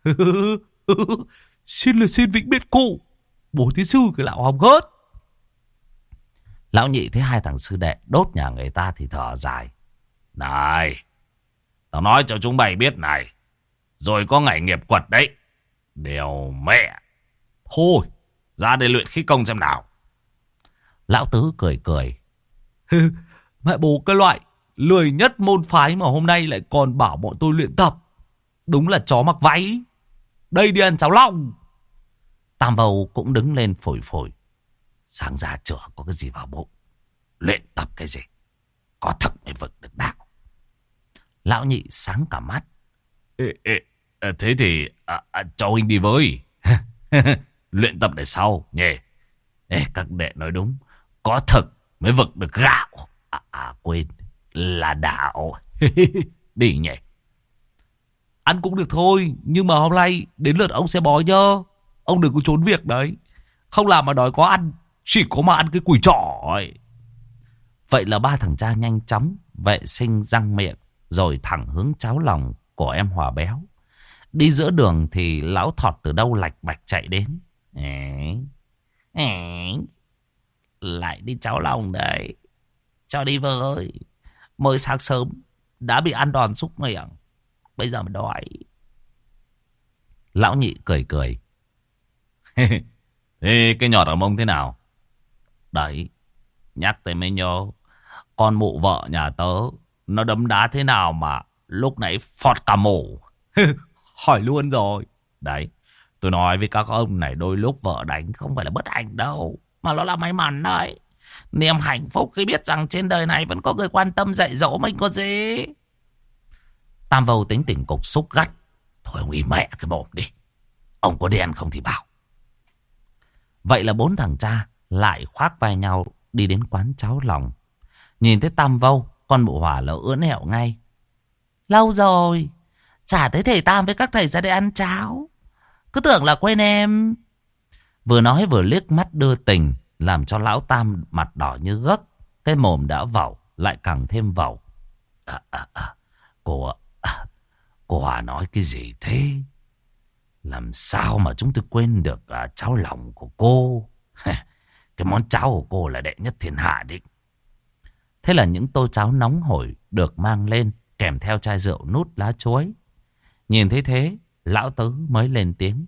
Xin là xin vĩnh biệt cụ, bố thí sư cái lão hòng hớt. Lão Nhị thấy hai thằng sư đệ đốt nhà người ta thì thở dài. Này, tao nói cho chúng mày biết này, rồi có ngày nghiệp quật đấy. Đều mẹ. Thôi, ra đây luyện khí công xem nào. Lão Tứ cười cười. Mẹ bố cái loại lười nhất môn phái mà hôm nay lại còn bảo bọn tôi luyện tập. Đúng là chó mặc váy. Đây đi ăn cháo lòng. Tam Vâu cũng đứng lên phổi phổi. Sáng ra chữa có cái gì vào bụng. Luyện tập cái gì? Có thật mới vực được đạo. Lão Nhị sáng cả mắt. Ê, ê, thế thì à, à, cho huynh đi với. Luyện tập để sau nhỉ. Ê, các đệ nói đúng. Có thực mới vực được gạo. À, à quên, là đạo. Đi nhỉ. Ăn cũng được thôi, nhưng mà hôm nay đến lượt ông xe bói nhá. Ông đừng có trốn việc đấy. Không làm mà đói có ăn, chỉ có mà ăn cái củi trỏ ấy. Vậy là ba thằng cha nhanh chóng vệ sinh răng miệng, rồi thẳng hướng cháo lòng của em Hòa Béo. Đi giữa đường thì lão Thọt từ đâu lạch bạch chạy đến. Ê, ê, lại đi cháo lòng đấy. Cho đi với. Mới sáng sớm đã bị ăn đòn xúc miệng, bây giờ mà đói. Lão Nhị cười cười. Thế cái nhọt ở mông thế nào? Đấy, nhắc tới mới nhớ, con mụ vợ nhà tớ nó đấm đá thế nào mà lúc nãy phọt cả mổ. Hỏi luôn rồi. Đấy, tôi nói với các ông này, đôi lúc vợ đánh không phải là bất hạnh đâu, mà nó là may mắn đấy. Niềm hạnh phúc khi biết rằng trên đời này vẫn có người quan tâm dạy dỗ mình có gì. Tam Vâu tính tỉnh cục xúc gắt. Thôi ông im mẹ cái mồm đi, ông có đen không thì bảo. Vậy là bốn thằng cha lại khoác vai nhau đi đến quán cháo lòng. Nhìn thấy Tam Vâu, con mụ Hỏa là ưỡn ẹo ngay. Lâu rồi chả thấy thầy Tam với các thầy ra đây ăn cháo, cứ tưởng là quên em. Vừa nói vừa liếc mắt đưa tình, làm cho lão Tam mặt đỏ như gấc. Cái mồm đã vẩu lại càng thêm vẩu. À, à, à, cô, à, cô Hòa nói cái gì thế? Làm sao mà chúng tôi quên được à, cháo lòng của cô? Cái món cháo của cô là đệ nhất thiên hạ đấy. Thế là những tô cháo nóng hổi được mang lên, kèm theo chai rượu nút lá chuối. Nhìn thấy thế, lão Tứ mới lên tiếng.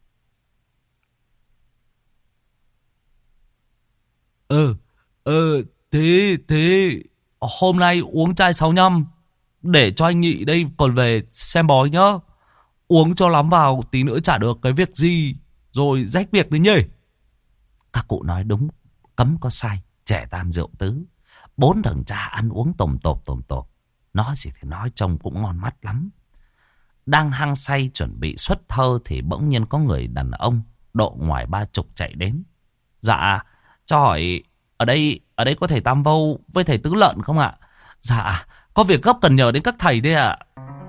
Ờ, ờ, thế, thế, hôm nay uống chai sáu nhăm, để cho anh Nhị đây còn về xem bói nhá. Uống cho lắm vào, tí nữa chả được cái việc gì, rồi rách việc đấy nhỉ. Các cụ nói đúng, cấm có sai, trẻ tam rượu tứ. Bốn thằng cha ăn uống tồm tộp tồm tộp. Nói gì thì nói, trông cũng ngon mắt lắm. Đang hăng say chuẩn bị xuất thơ thì bỗng nhiên có người đàn ông độ ngoài ba chục chạy đến. Dạ, cho hỏi ở đây ở đây có thầy Tam Vô với thầy Tứ Lợn không ạ? Dạ, có việc gấp cần nhờ đến các thầy đây ạ.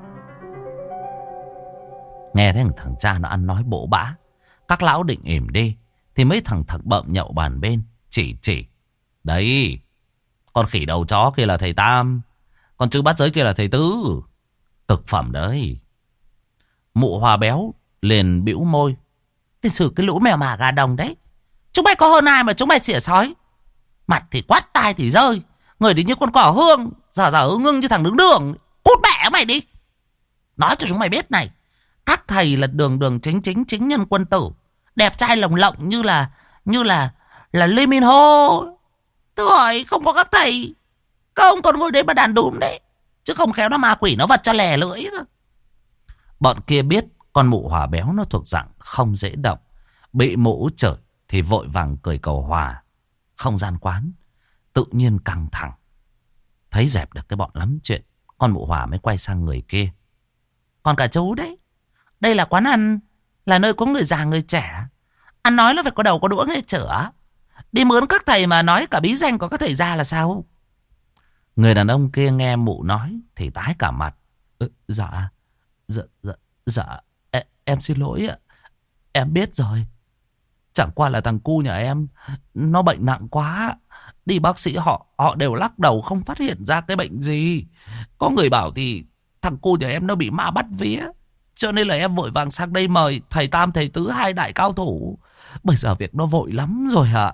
Nghe thấy thằng cha nó ăn nói bỗ bã, các lão định ỉm đi thì mấy thằng thật bợm nhậu bàn bên chỉ chỉ. Đấy, con khỉ đầu chó kia là thầy Tam, con chữ bát giới kia là thầy Tứ. Cực phẩm đấy. Mụ Hòa béo liền bĩu môi. Tiền sử cái lũ mèo mà gà đồng đấy, chúng mày có hơn ai mà chúng mày xỉa sói. Mặt thì quát, tai thì rơi, người thì như con cỏ hương, giờ giờ ưng ưng như thằng đứng đường. Cút mẹ mày đi. Nói cho chúng mày biết này, các thầy là đường đường chính chính chính nhân quân tử, đẹp trai lồng lộng như là như là là Lê Minh Hô. Tôi hỏi không có các thầy, các ông còn ngồi đấy mà đàn đúm đấy, chứ không khéo nó ma quỷ nó vật cho lè lưỡi rồi. Bọn kia biết con mụ Hòa béo nó thuộc dạng không dễ động, bị mụ chửi thì vội vàng cười cầu hòa. Không gian quán tự nhiên căng thẳng. Thấy dẹp được cái bọn lắm chuyện, con mụ Hòa mới quay sang người kia. Còn cả chú đấy, đây là quán ăn, là nơi có người già người trẻ, ăn nói là phải có đầu có đũa nghe chửa. Đi mướn các thầy mà nói cả bí danh của các thầy ra là sao? Người đàn ông kia nghe mụ nói thì tái cả mặt. Ừ, dạ, dạ, dạ, dạ, em, em xin lỗi ạ. Em biết rồi. Chẳng qua là thằng cu nhà em nó bệnh nặng quá. Đi bác sĩ họ họ đều lắc đầu không phát hiện ra cái bệnh gì. Có người bảo thì thằng cu nhà em nó bị ma bắt vía, cho nên là em vội vàng sang đây mời thầy Tam thầy Tứ, hai đại cao thủ. Bây giờ việc nó vội lắm rồi hả?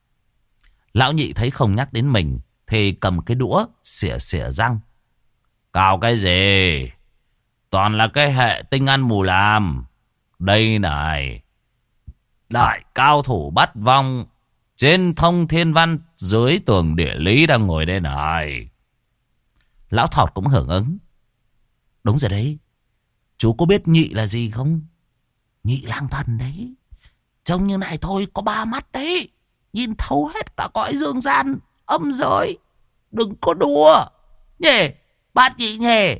Lão nhị thấy không nhắc đến mình thì cầm cái đũa xỉa xỉa răng. Cào cái gì? Toàn là cái hệ tinh ăn mù làm. Đây này, đại cao thủ bắt vong trên thông thiên văn, dưới tường địa lý đang ngồi đây này. Lão Thọt cũng hưởng ứng. Đúng rồi đấy. Chú có biết nhị là gì không? Nhị lang thần đấy. Trông như này thôi có ba mắt đấy, nhìn thấu hết cả cõi dương gian âm giới. Đừng có đùa nhề, bát nhị nhề.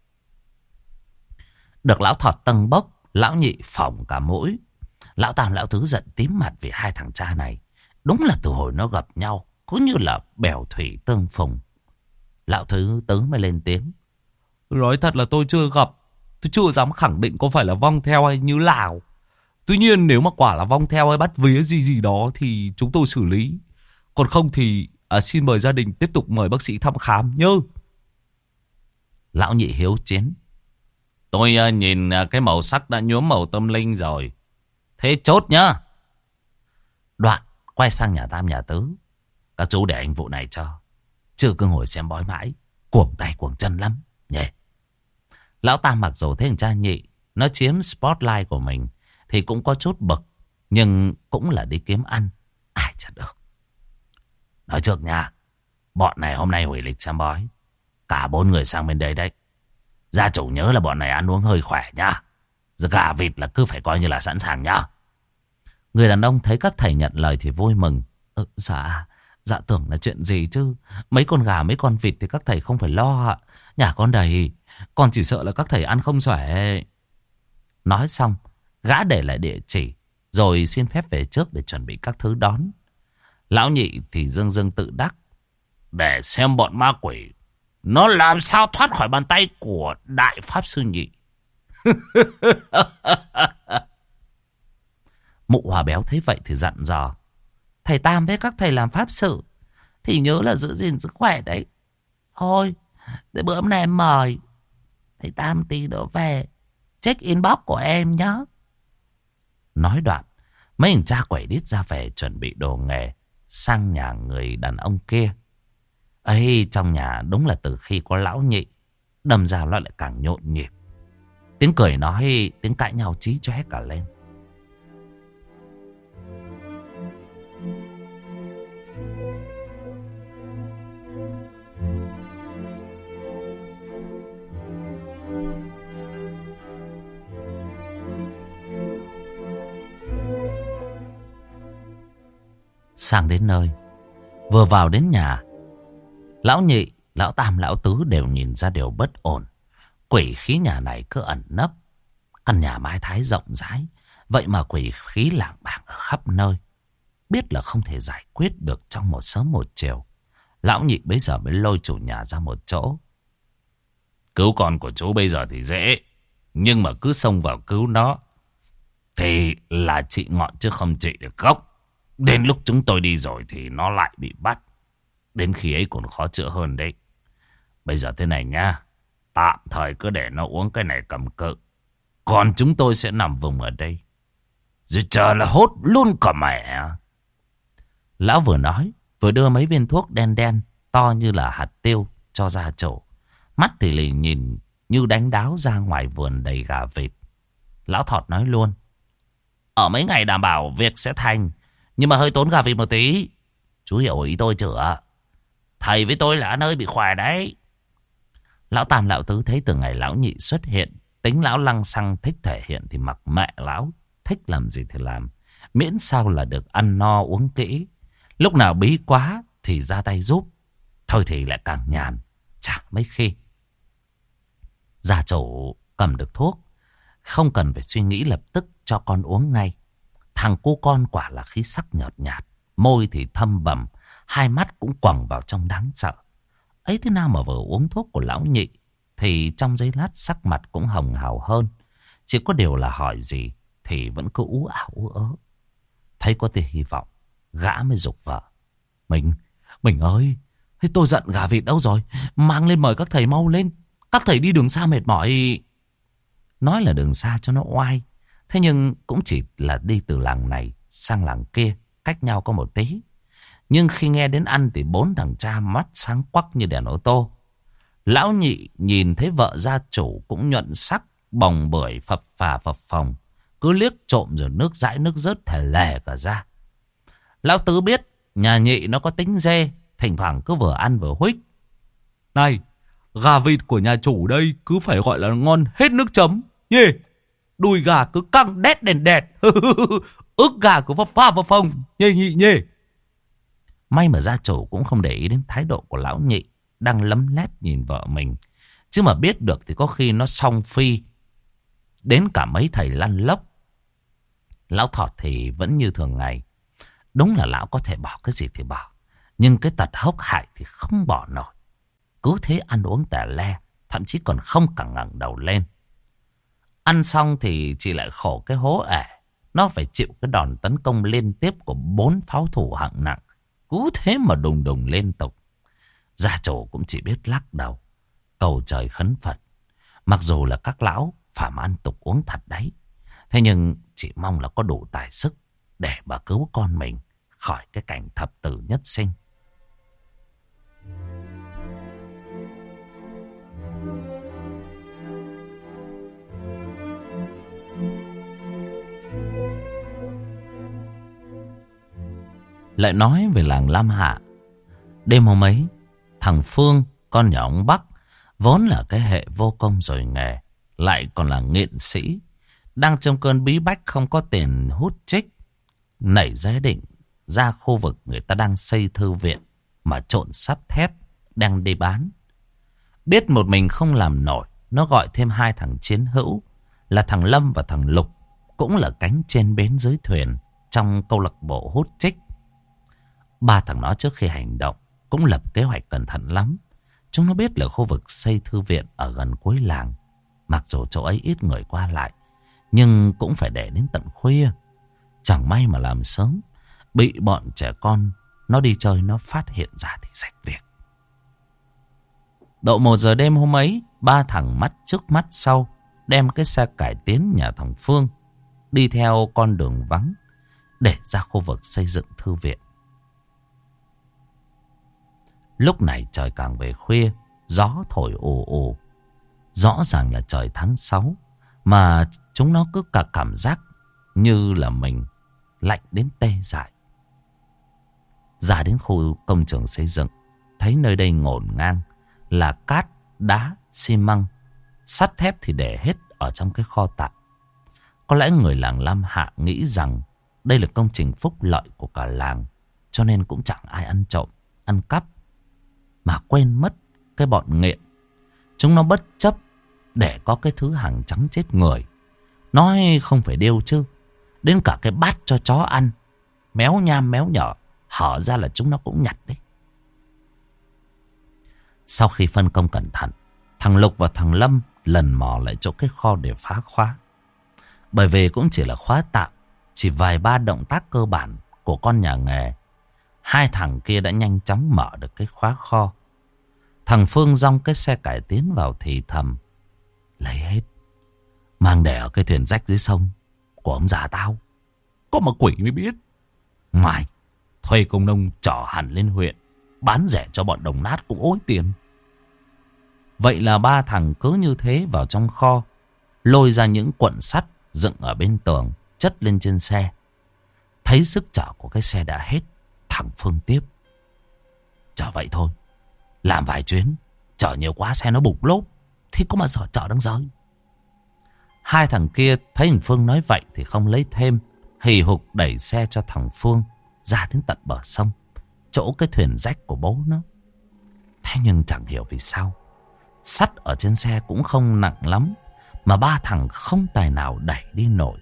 Được lão Thọt tâng bốc, lão nhị phỏng cả mũi. Lão Tam lão Tứ giận tím mặt vì hai thằng cha này. Đúng là từ hồi nó gặp nhau cứ như là bèo thủy tương phùng. Lão Thứ Tứ mới lên tiếng. Nói thật là tôi chưa gặp, tôi chưa dám khẳng định có phải là vong theo hay như nào. Tuy nhiên nếu mà quả là vong theo hay bắt vía gì gì đó thì chúng tôi xử lý. Còn không thì à, xin mời gia đình tiếp tục mời bác sĩ thăm khám nhớ. Lão nhị hiếu chiến. Tôi uh, nhìn uh, cái màu sắc đã nhuốm màu tâm linh rồi. Thế chốt nhá. Đoạn quay sang nhà Tam nhà Tứ. Các chú để anh vụ này cho, chứ cứ ngồi xem bói mãi cuồng tay cuồng chân lắm nhỉ. Lão Tam mặc dù thấy thằng cha nhị nó chiếm spotlight của mình thì cũng có chút bực, nhưng cũng là đi kiếm ăn, ai chả được. Nói trước nha, bọn này hôm nay hủy lịch xem bói, cả bốn người sang bên đây đấy. Gia chủ nhớ là bọn này ăn uống hơi khỏe nha, giờ gà vịt là cứ phải coi như là sẵn sàng nhá. Người đàn ông thấy các thầy nhận lời thì vui mừng. Ừ, dạ, dạ tưởng là chuyện gì chứ. Mấy con gà mấy con vịt thì các thầy không phải lo ạ. Nhà con đầy, con chỉ sợ là các thầy ăn không xuể. Nói xong, gã để lại địa chỉ rồi xin phép về trước để chuẩn bị các thứ đón. Lão nhị thì dưng dưng tự đắc. Để xem bọn ma quỷ nó làm sao thoát khỏi bàn tay của đại pháp sư nhị. Mụ Hòa béo thấy vậy thì dặn dò. Thầy Tam với các thầy làm pháp sự thì nhớ là giữ gìn sức khỏe đấy. Thôi, để bữa hôm nay em mời thầy Tam tí nữa về check inbox của em nhé. Nói đoạn, mấy thằng cha quẩy đít ra về chuẩn bị đồ nghề sang nhà người đàn ông kia. Ấy, trong nhà đúng là từ khi có lão nhị, đâm ra nó lại càng nhộn nhịp. Tiếng cười nói, tiếng cãi nhau chí chóe cả lên. Sang đến nơi, vừa vào đến nhà, lão nhị Lão Tam lão Tứ đều nhìn ra điều bất ổn. Quỷ khí nhà này cứ ẩn nấp. Căn nhà mái Thái rộng rãi, vậy mà quỷ khí lảng bảng ở khắp nơi. Biết là không thể giải quyết được trong một sớm một chiều. Lão Nhị bây giờ mới lôi chủ nhà ra một chỗ. Cứu con của chú bây giờ thì dễ, nhưng mà cứ xông vào cứu nó thì là trị ngọn chứ không trị được gốc. Đến lúc chúng tôi đi rồi thì nó lại bị bắt. Đến khi ấy còn khó chữa hơn đấy. Bây giờ thế này nha, tạm thời cứ để nó uống cái này cầm cự, còn chúng tôi sẽ nằm vùng ở đây, rồi chờ là hốt luôn cả mẹ. Lão vừa nói vừa đưa mấy viên thuốc đen đen to như là hạt tiêu cho gia chủ. Mắt thì lì nhìn như đánh đáo ra ngoài vườn đầy gà vịt. Lão Thọt nói luôn: ở mấy ngày đảm bảo việc sẽ thành, nhưng mà hơi tốn gà vịt một tí. Chú hiểu ý tôi chưa? Thầy với tôi là nơi bị khỏe đấy. Lão Tam lão Tứ thấy từ ngày lão Nhị xuất hiện, tính lão lăng xăng thích thể hiện thì mặc mẹ lão, thích làm gì thì làm, miễn sao là được ăn no uống kỹ. Lúc nào bí quá thì ra tay giúp, thôi thì lại càng nhàn, chả mấy khi. Gia chủ cầm được thuốc, không cần phải suy nghĩ, lập tức cho con uống ngay. Thằng cu con quả là khí sắc nhợt nhạt, môi thì thâm bầm, hai mắt cũng quẳng vào trong đáng sợ. Ấy thế nào mà vừa uống thuốc của lão Nhị thì trong giây lát sắc mặt cũng hồng hào hơn. Chỉ có điều là hỏi gì thì vẫn cứ ú ảo ú ớ. Thấy có tia hy vọng, gã mới giục vợ: Mình, mình ơi, thế tôi giận gà vịt đâu rồi? Mang lên mời các thầy mau lên. Các thầy đi đường xa mệt mỏi. Nói là đường xa cho nó oai, thế nhưng cũng chỉ là đi từ làng này sang làng kia, cách nhau có một tí. Nhưng khi nghe đến ăn thì bốn thằng cha mắt sáng quắc như đèn ô tô. Lão Nhị nhìn thấy vợ gia chủ cũng nhuận sắc, bồng bưởi phập phà phập phồng, cứ liếc trộm rồi nước dãi nước rớt thè lè cả ra. Lão Tứ biết nhà Nhị nó có tính dê, thỉnh thoảng cứ vừa ăn vừa huých: Này, gà vịt của nhà chủ đây cứ phải gọi là ngon hết nước chấm nhê. Đùi gà cứ căng đét đèn đẹt, ức gà cứ phập pha phập phồng nhê Nhị nhê. May mà gia chủ cũng không để ý đến thái độ của lão Nhị đang lấm lét nhìn vợ mình. Chứ mà biết được thì có khi nó song phi đến cả mấy thầy lăn lốc. Lão Thọt thì vẫn như thường ngày. Đúng là lão có thể bỏ cái gì thì bỏ, nhưng cái tật hốc hại thì không bỏ nổi. Cứ thế ăn uống tè le, thậm chí còn không cả ngẩng đầu lên. Ăn xong thì chỉ lại khổ cái hố ẻ. Nó phải chịu cái đòn tấn công liên tiếp của bốn pháo thủ hạng nặng, cứ thế mà đùng đùng liên tục. Gia chủ cũng chỉ biết lắc đầu, cầu trời khấn Phật. Mặc dù là các lão phàm ăn tục uống thật đấy, thế nhưng chỉ mong là có đủ tài sức để mà cứu con mình khỏi cái cảnh thập tử nhất sinh. Lại nói về làng Lam Hạ. Đêm hôm ấy, thằng Phương, con nhà ông Bắc, vốn là cái hệ vô công rồi nghề, lại còn là nghiện sĩ, đang trong cơn bí bách không có tiền hút chích, nảy ra ý định ra khu vực người ta đang xây thư viện mà trộn sắt thép đang đi bán. Biết một mình không làm nổi, nó gọi thêm hai thằng chiến hữu là thằng Lâm và thằng Lục, cũng là cánh trên bến dưới thuyền trong câu lạc bộ hút chích. Ba thằng nó trước khi hành động cũng lập kế hoạch cẩn thận lắm. Chúng nó biết là khu vực xây thư viện ở gần cuối làng. Mặc dù chỗ ấy ít người qua lại, nhưng cũng phải để đến tận khuya. Chẳng may mà làm sớm, bị bọn trẻ con nó đi chơi nó phát hiện ra thì sạch việc. Độ một giờ đêm hôm ấy, ba thằng mắt trước mắt sau đem cái xe cải tiến nhà thằng Phương đi theo con đường vắng để ra khu vực xây dựng thư viện. Lúc này trời càng về khuya, gió thổi ù ù. Rõ ràng là trời tháng sáu, mà chúng nó cứ cả cảm giác như là mình lạnh đến tê dại. Ra đến khu công trường xây dựng, thấy nơi đây ngổn ngang là cát, đá, xi măng, sắt thép thì để hết ở trong cái kho tạm. Có lẽ người làng Lam Hạ nghĩ rằng đây là công trình phúc lợi của cả làng, cho nên cũng chẳng ai ăn trộm, ăn cắp, mà quên mất cái bọn nghiện. Chúng nó bất chấp để có cái thứ hàng trắng chết người. Nói không phải điêu chứ, đến cả cái bát cho chó ăn, méo nham méo nhở, hở ra là chúng nó cũng nhặt đấy. Sau khi phân công cẩn thận, thằng Lục và thằng Lâm lần mò lại chỗ cái kho để phá khóa. Bởi vì cũng chỉ là khóa tạm, chỉ vài ba động tác cơ bản của con nhà nghề, hai thằng kia đã nhanh chóng mở được cái khóa kho. Thằng Phương dong cái xe cải tiến vào thì thầm: lấy hết, mang để ở cái thuyền rách dưới sông của ông già tao. Có mà quỷ mới biết. Mai thuê công nông chở hẳn lên huyện, bán rẻ cho bọn đồng nát cũng ối tiền. Vậy là ba thằng cứ như thế vào trong kho, lôi ra những cuộn sắt dựng ở bên tường, chất lên trên xe. Thấy sức chở của cái xe đã hết, thằng Phương tiếp: chở vậy thôi, làm vài chuyến, chở nhiều quá xe nó bục lốp, thì có mà sợ chở đang rơi. Hai thằng kia thấy thằng Phương nói vậy thì không lấy thêm, hì hục đẩy xe cho thằng Phương ra đến tận bờ sông, chỗ cái thuyền rách của bố nó. Thế nhưng chẳng hiểu vì sao, sắt ở trên xe cũng không nặng lắm, mà ba thằng không tài nào đẩy đi nổi.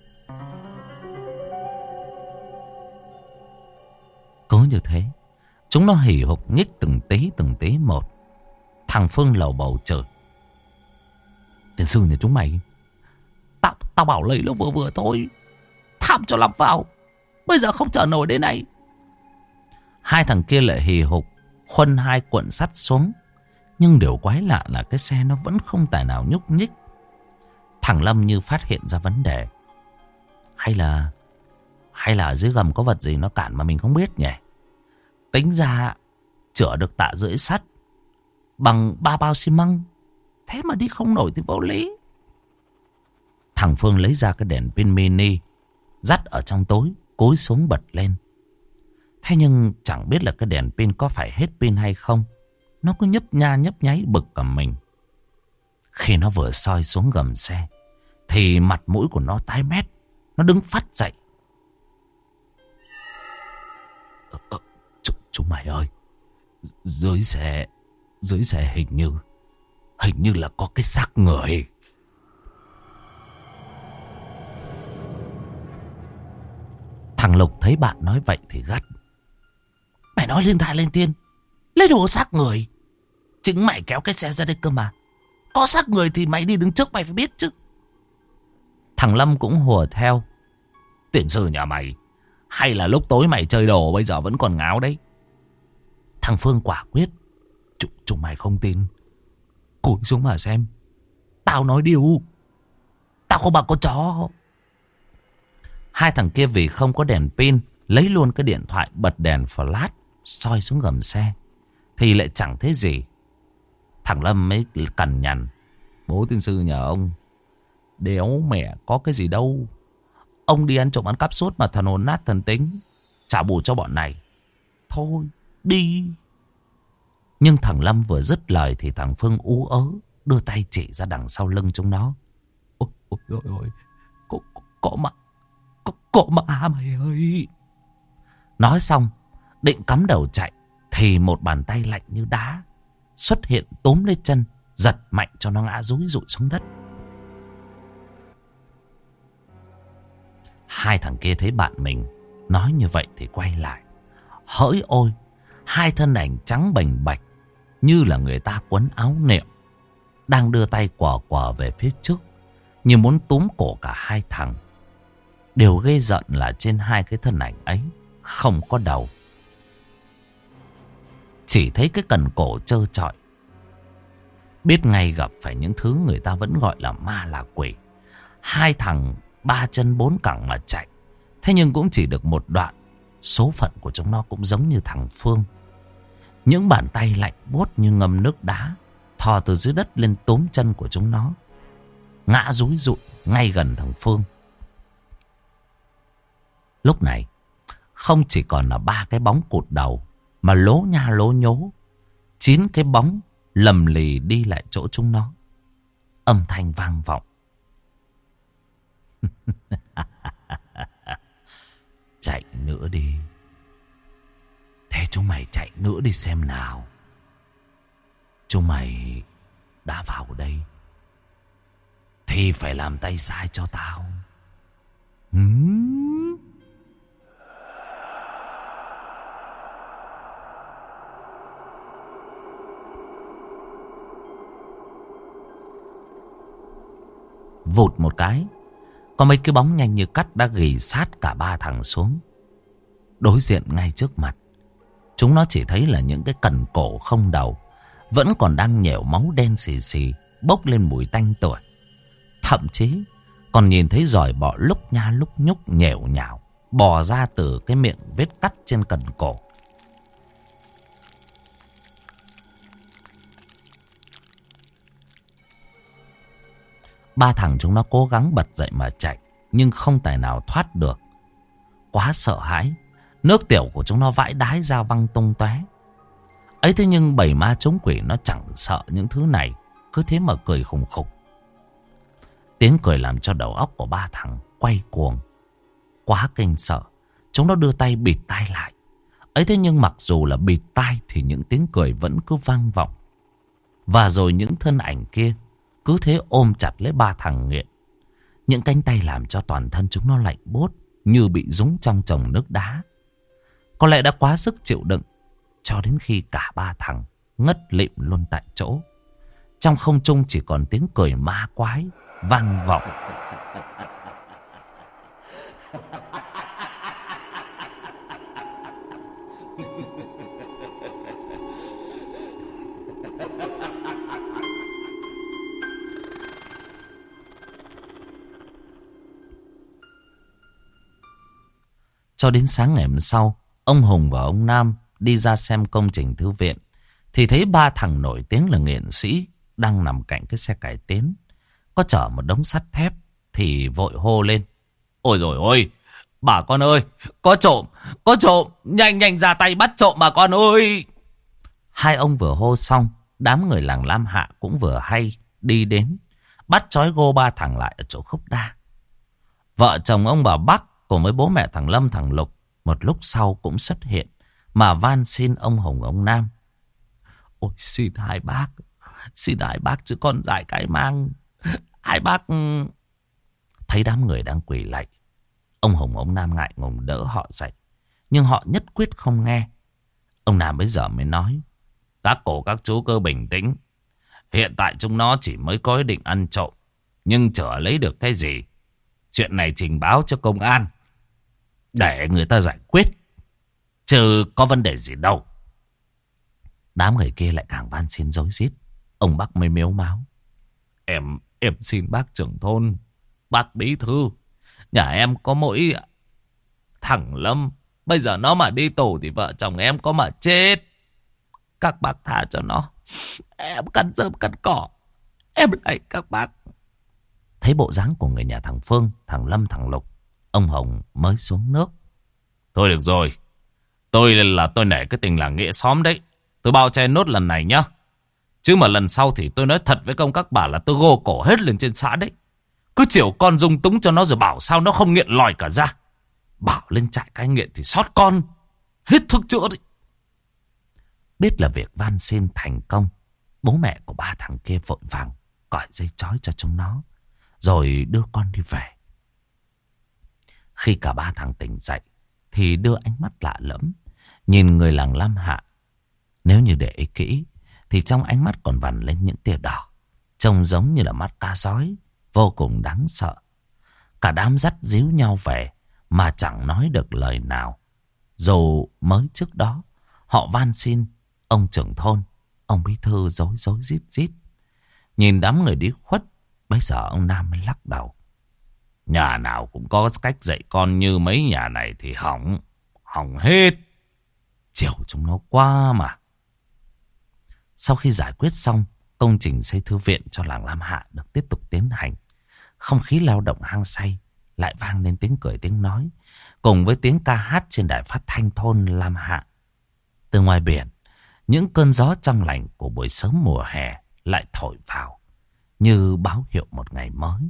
Cứ như thế, chúng nó hì hục nhích từng tí từng tí một. Thằng Phương lầu bầu chửi: tiền sư nhà chúng mày, Tao, tao bảo lấy nó vừa vừa thôi, tham cho lắm vào, bây giờ không chở nổi đến này. Hai thằng kia lại hì hục khuân hai cuộn sắt xuống. Nhưng điều quái lạ là cái xe nó vẫn không tài nào nhúc nhích. Thằng Lâm như phát hiện ra vấn đề. Hay là Hay là ở dưới gầm có vật gì nó cản mà mình không biết nhỉ? Tính ra chữa được tạ rưỡi sắt bằng ba bao xi măng, thế mà đi không nổi thì vô lý. Thằng Phương lấy ra cái đèn pin mini, dắt ở trong tối, cúi xuống bật lên. Thế nhưng chẳng biết là cái đèn pin có phải hết pin hay không, nó cứ nhấp nha nhấp nháy bực cả mình. Khi nó vừa soi xuống gầm xe thì mặt mũi của nó tái mét. Nó đứng phắt dậy: ờ, ờ, ch Chúng mày ơi, dưới xe Dưới xe hình như Hình như là có cái xác người. Thằng Lục thấy bạn nói vậy thì gắt: mày nói linh thai lên tiên, lấy đồ xác người. Chính mày kéo cái xe ra đây cơ mà, có xác người thì mày đi đứng trước mày phải biết chứ. Thằng Lâm cũng hùa theo: tiền sư nhà mày, hay là lúc tối mày chơi đồ bây giờ vẫn còn ngáo đấy. Thằng Phương quả quyết: Chúng, chúng mày không tin, cúi xuống mà xem. Tao nói điều, tao không bằng con chó. Hai thằng kia vì không có đèn pin, lấy luôn cái điện thoại bật đèn flash, soi xuống gầm xe thì lại chẳng thấy gì. Thằng Lâm mới cằn nhằn: bố tiên sư nhà ông đéo mẹ có cái gì đâu. Ông đi ăn trộm ăn cắp suốt mà thần hồn nát thần tính, trả bù cho bọn này. Thôi đi. Nhưng thằng Lâm vừa dứt lời thì thằng Phương ú ớ đưa tay chỉ ra đằng sau lưng chúng nó: ôi ôi ôi ôi, có, có, có mà có, có mà mày ơi. Nói xong định cắm đầu chạy thì một bàn tay lạnh như đá xuất hiện túm lấy chân, giật mạnh cho nó ngã rúi rụi xuống đất. Hai thằng kia thấy bạn mình nói như vậy thì quay lại. Hỡi ôi, hai thân ảnh trắng bềnh bạch như là người ta quấn áo niệm, đang đưa tay quờ quờ về phía trước, như muốn túm cổ cả hai thằng. Điều ghê giận là trên hai cái thân ảnh ấy không có đầu, chỉ thấy cái cần cổ trơ trọi. Biết ngay gặp phải những thứ người ta vẫn gọi là ma là quỷ. Hai thằng ba chân bốn cẳng mà chạy, thế nhưng cũng chỉ được một đoạn. Số phận của chúng nó cũng giống như thằng Phương. Những bàn tay lạnh buốt như ngâm nước đá thò từ dưới đất lên túm chân của chúng nó, ngã rúi rụi ngay gần thằng Phương. Lúc này không chỉ còn là ba cái bóng cụt đầu, mà lố nha lố nhố chín cái bóng lầm lì đi lại chỗ chúng nó. Âm thanh vang vọng: chạy nữa đi. Thế chúng mày chạy nữa đi xem nào. Chúng mày đã vào đây thì phải làm tay sai cho tao. Hmm? Vụt một cái, có mấy cái bóng nhanh như cắt đã ghì sát cả ba thằng xuống. Đối diện ngay trước mặt, chúng nó chỉ thấy là những cái cần cổ không đầu, vẫn còn đang nhẻo máu đen xì xì, bốc lên mùi tanh tuổi. Thậm chí còn nhìn thấy giòi bọ lúc nha lúc nhúc nhẻo nhảo bò ra từ cái miệng vết cắt trên cần cổ. Ba thằng chúng nó cố gắng bật dậy mà chạy, nhưng không tài nào thoát được. Quá sợ hãi, nước tiểu của chúng nó vãi đái ra văng tung tóe. Ấy thế nhưng bầy ma chống quỷ nó chẳng sợ những thứ này, cứ thế mà cười khùng khục. Tiếng cười làm cho đầu óc của ba thằng quay cuồng. Quá kinh sợ, chúng nó đưa tay bịt tai lại. Ấy thế nhưng mặc dù là bịt tai thì những tiếng cười vẫn cứ vang vọng. Và rồi những thân ảnh kia cứ thế ôm chặt lấy ba thằng nghiện. Những cánh tay làm cho toàn thân chúng nó lạnh buốt, như bị dúng trong chồng nước đá. Có lẽ đã quá sức chịu đựng, cho đến khi cả ba thằng ngất lịm luôn tại chỗ. Trong không trung chỉ còn tiếng cười ma quái vang vọng. Cho đến sáng ngày hôm sau, ông Hùng và ông Nam đi ra xem công trình thư viện, thì thấy ba thằng nổi tiếng là nghệ sĩ đang nằm cạnh cái xe cải tiến, có chở một đống sắt thép, thì vội hô lên: "Ôi dồi ôi, bà con ơi, có trộm, có trộm, nhanh nhanh ra tay bắt trộm bà con ơi!" Hai ông vừa hô xong, đám người làng Lam Hạ cũng vừa hay đi đến, bắt trói gô ba thằng lại ở chỗ khúc đa. Vợ chồng ông bà Bắc cùng với bố mẹ thằng Lâm thằng Lục một lúc sau cũng xuất hiện, mà van xin ông Hùng ông Nam: "Ôi xin hai bác, xin hai bác chứ con dại cái mang. Hai bác..." Thấy đám người đang quỳ lạy, ông Hùng ông Nam ngại ngùng đỡ họ dậy, nhưng họ nhất quyết không nghe. Ông Nam bây giờ mới nói: "Các cổ các chú cứ bình tĩnh. Hiện tại chúng nó chỉ mới có ý định ăn trộm, nhưng chả lấy được cái gì. Chuyện này trình báo cho công an để người ta giải quyết, chứ có vấn đề gì đâu." Đám người kia lại càng van xin rối rít. Ông Bắc mới mếu máo: Em, em xin bác trưởng thôn, bác bí thư, nhà em có mỗi thằng Lâm. Bây giờ nó mà đi tù thì vợ chồng em có mà chết. Các bác tha cho nó. Em cắn rơm cắn cỏ, em lạy các bác." Thấy bộ dáng của người nhà thằng Phương, thằng Lâm, thằng Lục, ông Hồng mới xuống nước: "Thôi được rồi, tôi là tôi nể cái tình làng nghĩa xóm đấy. Tôi bao che nốt lần này nhá. Chứ mà lần sau thì tôi nói thật với công các bà là tôi gô cổ hết lên trên xã đấy. Cứ chiều con dung túng cho nó rồi bảo sao nó không nghiện lòi cả ra. Bảo lên trại cai nghiện thì sót con, hết thuốc chữa đấy." Biết là việc van xin thành công, bố mẹ của ba thằng kia vội vàng cởi dây trói cho chúng nó, rồi đưa con đi về. Khi cả ba thằng tỉnh dậy thì đưa ánh mắt lạ lẫm nhìn người làng Lam Hạ. Nếu như để ý kỹ thì trong ánh mắt còn vằn lên những tia đỏ, trông giống như là mắt cá sói, vô cùng đáng sợ. Cả đám dắt díu nhau về mà chẳng nói được lời nào, dù mới trước đó họ van xin ông trưởng thôn, ông bí thư rối rối rít rít. Nhìn đám người đi khuất, bây giờ ông Nam mới lắc đầu: "Nhà nào cũng có cách dạy con như mấy nhà này thì hỏng, hỏng hết. Chiều chúng nó quá mà." Sau khi giải quyết xong, công trình xây thư viện cho làng Lam Hạ được tiếp tục tiến hành. Không khí lao động hăng say, lại vang lên tiếng cười tiếng nói, cùng với tiếng ca hát trên đài phát thanh thôn Lam Hạ. Từ ngoài biển, những cơn gió trong lành của buổi sớm mùa hè lại thổi vào, như báo hiệu một ngày mới.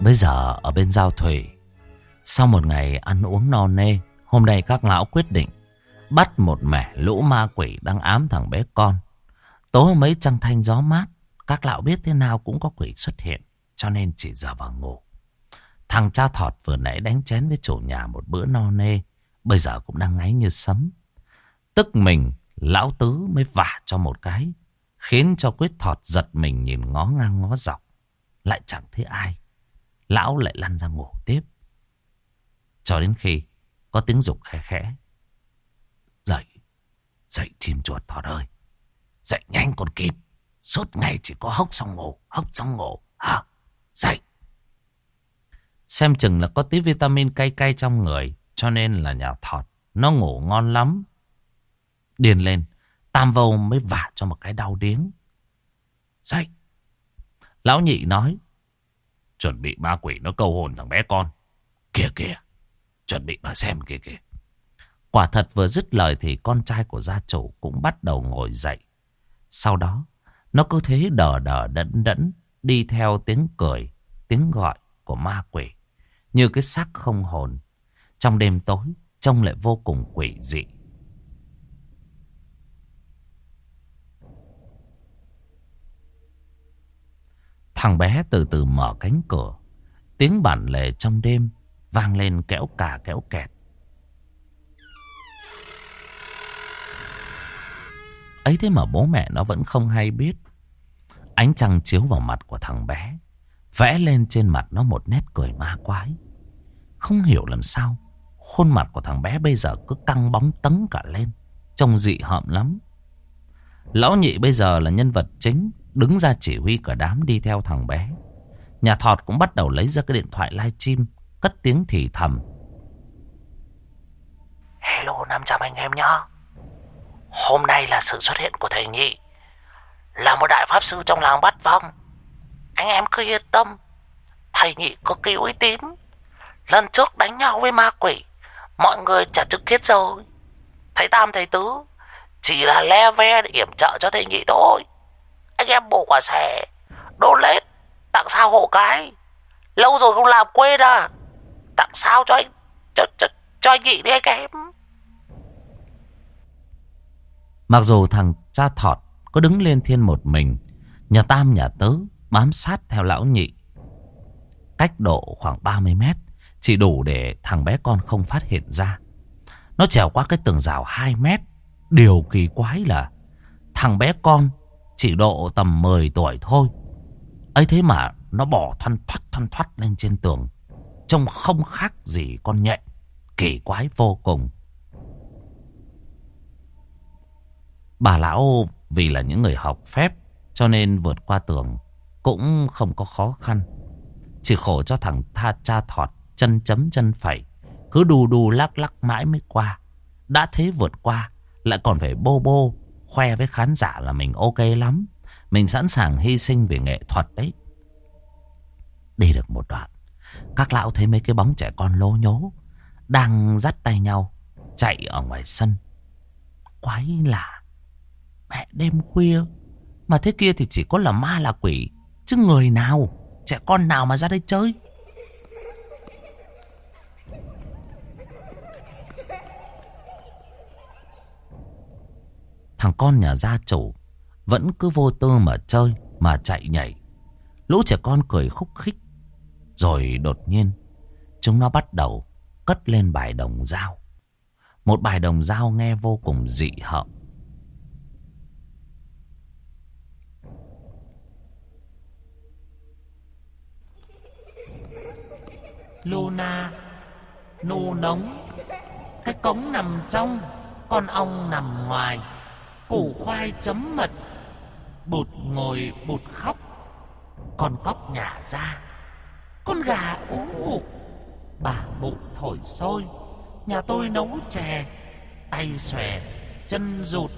Bây giờ ở bên Giao Thủy, sau một ngày ăn uống no nê, hôm nay các lão quyết định bắt một mẻ lũ ma quỷ đang ám thằng bé con. Tối mấy trăng thanh gió mát, các lão biết thế nào cũng có quỷ xuất hiện, cho nên chỉ giờ vào ngủ. Thằng cha thọt vừa nãy đánh chén với chủ nhà một bữa no nê, bây giờ cũng đang ngáy như sấm. Tức mình, lão tứ mới vả cho một cái, khiến cho Quyết thọt giật mình nhìn ngó ngang ngó dọc. Lại chẳng thấy ai. Lão lại lăn ra ngủ tiếp. Cho đến khi có tiếng giục khẽ khẽ. Dậy, dậy chim chuột Thọt ơi. Dậy nhanh còn kịp. Suốt ngày chỉ có hốc xong ngủ, hốc xong ngủ. Hả? Dậy. Xem chừng là có tí vitamin cay cay trong người, cho nên là nhà Thọt nó ngủ ngon lắm. Điền lên, Tam Vô mới vả cho một cái đau điếng. Dậy. Lão Nhị nói. Chuẩn bị ma quỷ nó câu hồn thằng bé con. Kìa kìa, chuẩn bị mà xem kìa kìa. Quả thật vừa dứt lời thì con trai của gia chủ cũng bắt đầu ngồi dậy. Sau đó, nó cứ thế đờ đờ đẫn đẫn đi theo tiếng cười, tiếng gọi của ma quỷ. Như cái xác không hồn. Trong đêm tối, trông lại vô cùng quỷ dị. Thằng bé từ từ mở cánh cửa. Tiếng bản lề trong đêm vang lên kéo cà kéo kẹt. Ấy thế mà bố mẹ nó vẫn không hay biết. Ánh trăng chiếu vào mặt của thằng bé, vẽ lên trên mặt nó một nét cười ma quái. Không hiểu làm sao khuôn mặt của thằng bé bây giờ cứ căng bóng tấn cả lên, trông dị hợm lắm. Lão Nhị bây giờ là nhân vật chính, đứng ra chỉ huy cả đám đi theo thằng bé. Nhà Thọt cũng bắt đầu lấy ra cái điện thoại livestream, cất tiếng thì thầm. Hello năm trăm anh em nhá. Hôm nay là sự xuất hiện của thầy Nhị, là một đại pháp sư trong làng Bát Vong. Anh em cứ yên tâm, thầy Nhị cực kỳ uy tín. Lần trước đánh nhau với ma quỷ, mọi người trả trực kết rồi. Thầy Tam thầy Tứ chỉ là le ve để yểm trợ cho thầy Nhị thôi. Anh em bổ quả xẻ, đô lết, tặng sao hộ cái. Lâu rồi không làm quên à. Tặng sao cho anh, cho, cho, cho anh Nhị đi anh em. Mặc dù thằng cha Thọt có đứng lên thiên một mình, nhà Tam nhà Tứ bám sát theo lão Nhị. Cách độ khoảng ba mươi mét, chỉ đủ để thằng bé con không phát hiện ra. Nó trèo qua cái tường rào hai mét. Điều kỳ quái là thằng bé con chỉ độ tầm mười tuổi thôi. Ấy thế mà nó bỏ thoăn thoắt thoăn thoắt lên trên tường, trông không khác gì con nhện. Kỳ quái vô cùng. Bà lão vì là những người học phép, cho nên vượt qua tường cũng không có khó khăn. Chỉ khổ cho thằng tha cha Thọt chân chấm chân phẩy, cứ đu đu lắc lắc mãi mới qua. Đã thế vượt qua lại còn phải bô bô khoe với khán giả là mình ok lắm, mình sẵn sàng hy sinh vì nghệ thuật đấy. Đi được một đoạn, các lão thấy mấy cái bóng trẻ con lố nhố đang dắt tay nhau chạy ở ngoài sân. Quái lạ, mẹ đêm khuya mà thế kia thì chỉ có là ma là quỷ, chứ người nào, trẻ con nào mà ra đây chơi. Thằng con nhà gia chủ vẫn cứ vô tư mà chơi, mà chạy nhảy. Lũ trẻ con cười khúc khích. Rồi đột nhiên chúng nó bắt đầu cất lên bài đồng dao. Một bài đồng dao nghe vô cùng dị hợm. Luna, nu nóng, cái cống nằm trong, con ong nằm ngoài. Củ khoai chấm mật, bụt ngồi bụt khóc. Con cóc nhả ra, con gà uống ngủ. Bà mụ thổi sôi, nhà tôi nấu chè. Tay xòe, chân rụt.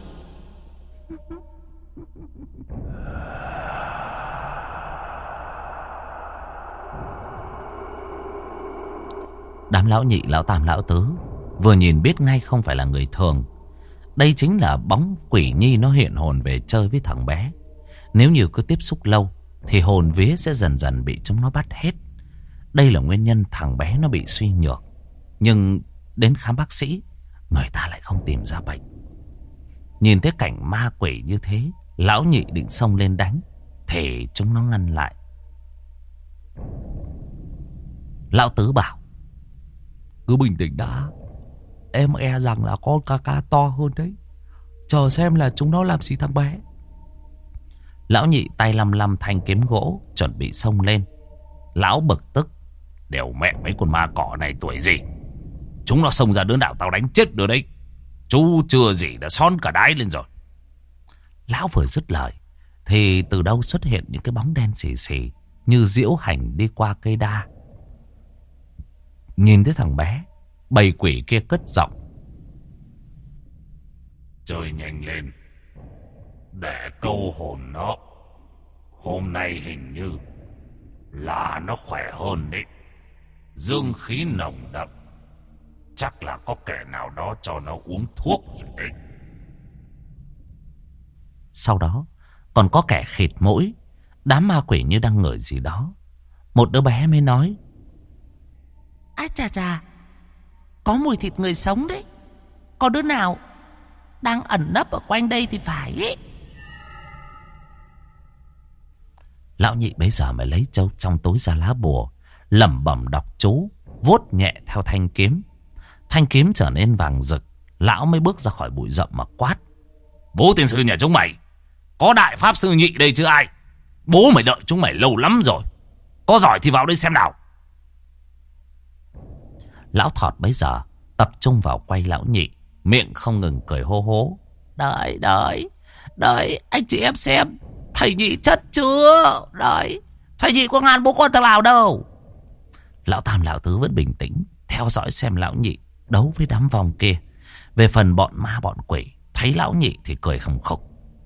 Đám lão Nhị, lão Tam, lão Tứ vừa nhìn biết ngay không phải là người thường. Đây chính là bóng quỷ nhi nó hiện hồn về chơi với thằng bé. Nếu như cứ tiếp xúc lâu thì hồn vía sẽ dần dần bị chúng nó bắt hết. đây là nguyên nhân thằng bé nó bị suy nhược. Nhưng đến khám bác sĩ, người ta lại không tìm ra bệnh. Nhìn thấy cảnh ma quỷ như thế, lão nhị định xông lên đánh, thì chúng nó ngăn lại. Lão Tứ bảo: cứ bình tĩnh đã, em e rằng là con ca ca to hơn đấy. Chờ xem là chúng nó làm gì thằng bé. Lão nhị tay lăm lăm thanh kiếm gỗ, chuẩn bị xông lên. Lão bực tức: đều mẹ mấy con ma cỏ này tuổi gì, chúng nó xông ra đứa nào tao đánh chết đứa đấy. Chú chưa gì đã son cả đái lên rồi. Lão vừa dứt lời thì từ đâu xuất hiện những cái bóng đen xì xì như diễu hành đi qua cây đa. Nhìn thấy thằng bé, bầy quỷ kia cất giọng: chơi nhanh lên để câu hồn nó. Hôm nay hình như là nó khỏe hơn đấy, dương khí nồng đậm. Chắc là có kẻ nào đó cho nó uống thuốc rồi đấy. Sau đó còn có kẻ khịt mũi. Đám ma quỷ như đang ngửi gì đó. Một đứa bé mới nói: á chà chà, có mùi thịt người sống đấy. Có đứa nào đang ẩn nấp ở quanh đây thì phải ấy. Lão nhị bấy giờ mới lấy châu trong túi ra lá bùa, lẩm bẩm đọc chú, vuốt nhẹ theo thanh kiếm. Thanh kiếm trở nên vàng rực. Lão mới bước ra khỏi bụi rậm mà quát: bố tiên sư nhà chúng mày, có đại pháp sư nhị đây chứ ai. Bố mày đợi chúng mày lâu lắm rồi, có giỏi thì vào đây xem nào. Lão Thọt bấy giờ tập trung vào quay lão nhị, miệng không ngừng cười hô hố: đợi đợi đợi anh chị em xem, thầy nhị chất chưa. Đợi, thầy nhị có ngàn bố con thằng nào đâu. Lão Tam lão Tứ vẫn bình tĩnh theo dõi xem lão nhị đấu với đám vong kia. Về phần bọn ma bọn quỷ, thấy lão nhị thì cười khùng khục: